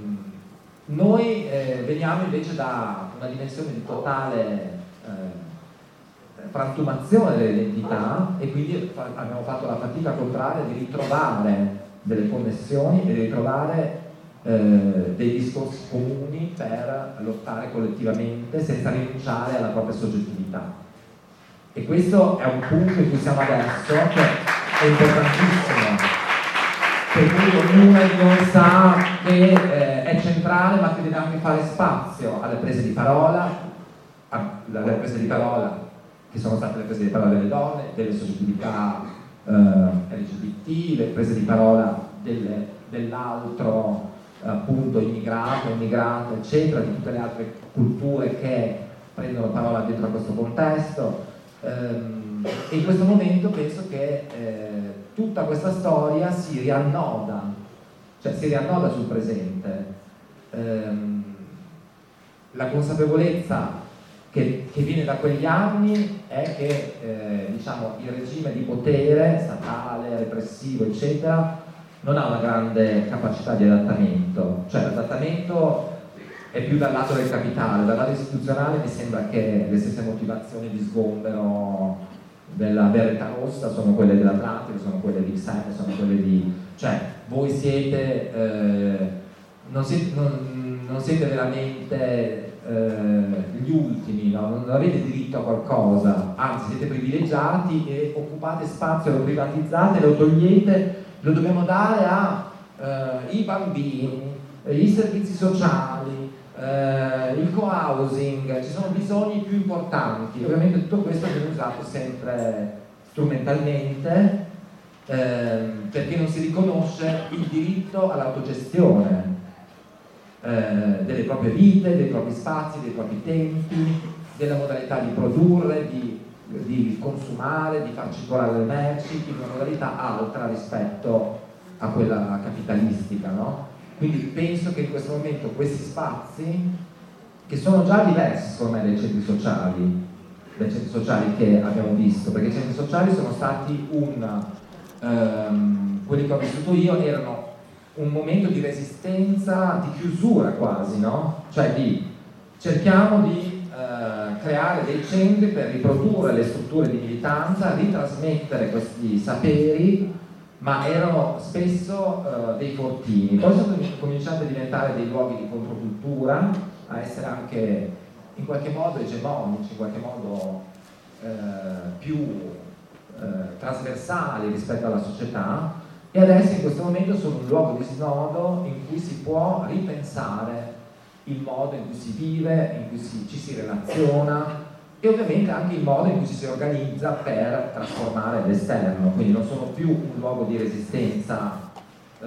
noi eh, veniamo invece da una dimensione di totale eh, frantumazione dell'identità, e quindi fa- abbiamo fatto la fatica contraria di ritrovare delle connessioni e di ritrovare eh, dei discorsi comuni per lottare collettivamente senza rinunciare alla propria soggettività. E questo è un punto in cui siamo adesso, che è importantissimo, per cui ognuno di noi sa che eh, è centrale, ma che deve anche fare spazio alle prese di parola, alle prese di parola che sono state le prese di parola delle donne, delle soggettività eh, L G B T, le prese di parola delle, dell'altro, appunto immigrato, immigrato, eccetera, di tutte le altre culture che prendono parola dentro a questo contesto. Ehm, e in questo momento penso che eh, tutta questa storia si riannoda, cioè si riannoda sul presente. Ehm, la consapevolezza che, che viene da quegli anni è che eh, diciamo, il regime di potere statale, repressivo, eccetera, non ha una grande capacità di adattamento, cioè l'adattamento è più dal lato del capitale, dal lato istituzionale mi sembra che le stesse motivazioni di sgombero della Beretta Rossa sono quelle dell'Atlantide, sono quelle di Xene, sono quelle di... cioè voi siete, eh, non, siete non, non siete veramente eh, gli ultimi, no? Non avete diritto a qualcosa, anzi siete privilegiati e occupate spazio, lo privatizzate, lo togliete, lo dobbiamo dare ai eh, bambini, i servizi sociali, eh, il co-housing, ci sono bisogni più importanti. Ovviamente tutto questo viene usato sempre strumentalmente, ehm, perché non si riconosce il diritto all'autogestione eh, delle proprie vite, dei propri spazi, dei propri tempi, della modalità di produrre, di, di consumare, di far circolare le merci in una modalità altra rispetto a quella capitalistica, no? Quindi penso che in questo momento questi spazi, che sono già diversi secondo me dai centri sociali, dai centri sociali che abbiamo visto, perché i centri sociali sono stati un, ehm, quelli che ho vissuto io erano un momento di resistenza, di chiusura quasi, no? Cioè di cerchiamo di eh, creare dei centri per riprodurre le strutture di militanza, ritrasmettere questi saperi, ma erano spesso uh, dei fortini. Poi sono cominciati a diventare dei luoghi di controcultura, a essere anche in qualche modo egemonici, in qualche modo uh, più uh, trasversali rispetto alla società, e adesso in questo momento sono un luogo di snodo in cui si può ripensare il modo in cui si vive, in cui si, ci si relaziona, e ovviamente anche il modo in cui ci si organizza per trasformare l'esterno. Quindi non sono più un luogo di resistenza eh,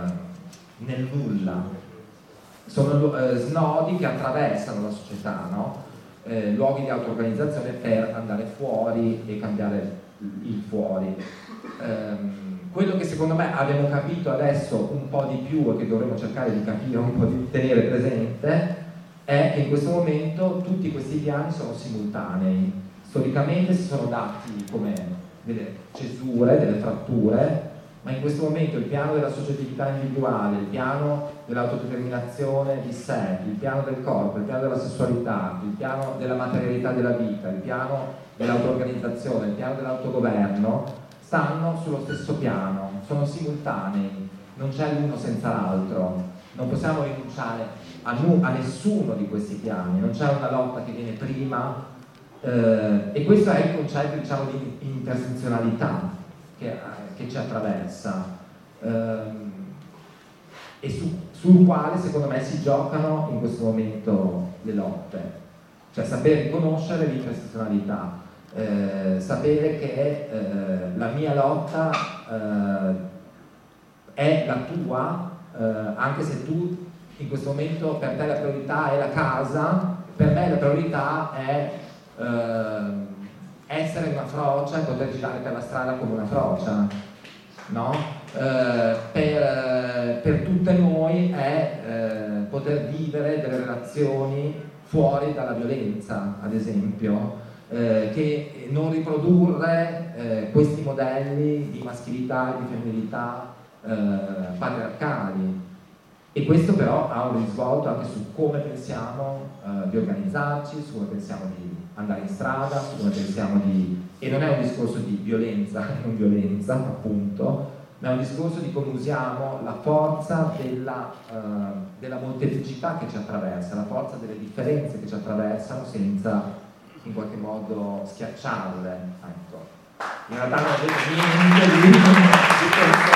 nel nulla, sono eh, snodi che attraversano la società, no? eh, luoghi di auto-organizzazione per andare fuori e cambiare il fuori. Eh, quello che secondo me abbiamo capito adesso un po' di più e che dovremo cercare di capire, un po' di tenere presente, è che in questo momento tutti questi piani sono simultanei. Storicamente si sono dati come delle cesure, delle fratture, ma in questo momento il piano della soggettività individuale, il piano dell'autodeterminazione di sé, il piano del corpo, il piano della sessualità, il piano della materialità della vita, il piano dell'auto-organizzazione, il piano dell'autogoverno, stanno sullo stesso piano, sono simultanei, non c'è l'uno senza l'altro, non possiamo rinunciare a, nu- a nessuno di questi piani, non c'è una lotta che viene prima, eh, e questo è il concetto, diciamo, di intersezionalità che, che ci attraversa, ehm, e su, sul quale secondo me si giocano in questo momento le lotte, cioè sapere riconoscere l'intersezionalità, eh, sapere che eh, la mia lotta eh, è la tua, eh, anche se tu in questo momento per te la priorità è la casa, per me la priorità è eh, essere una frocia e poter girare per la strada come una frocia, no? Eh, per, per tutte noi è eh, poter vivere delle relazioni fuori dalla violenza, ad esempio, eh, che non riprodurre eh, questi modelli di maschilità e di femminilità eh, patriarcali. E questo però ha un risvolto anche su come pensiamo eh, di organizzarci, su come pensiamo di andare in strada, su come pensiamo di... E non è un discorso di violenza e non violenza, appunto, ma è un discorso di come usiamo la forza della, eh, della molteplicità che ci attraversa, la forza delle differenze che ci attraversano senza in qualche modo schiacciarle. Ecco. In realtà non ho detto niente di questo.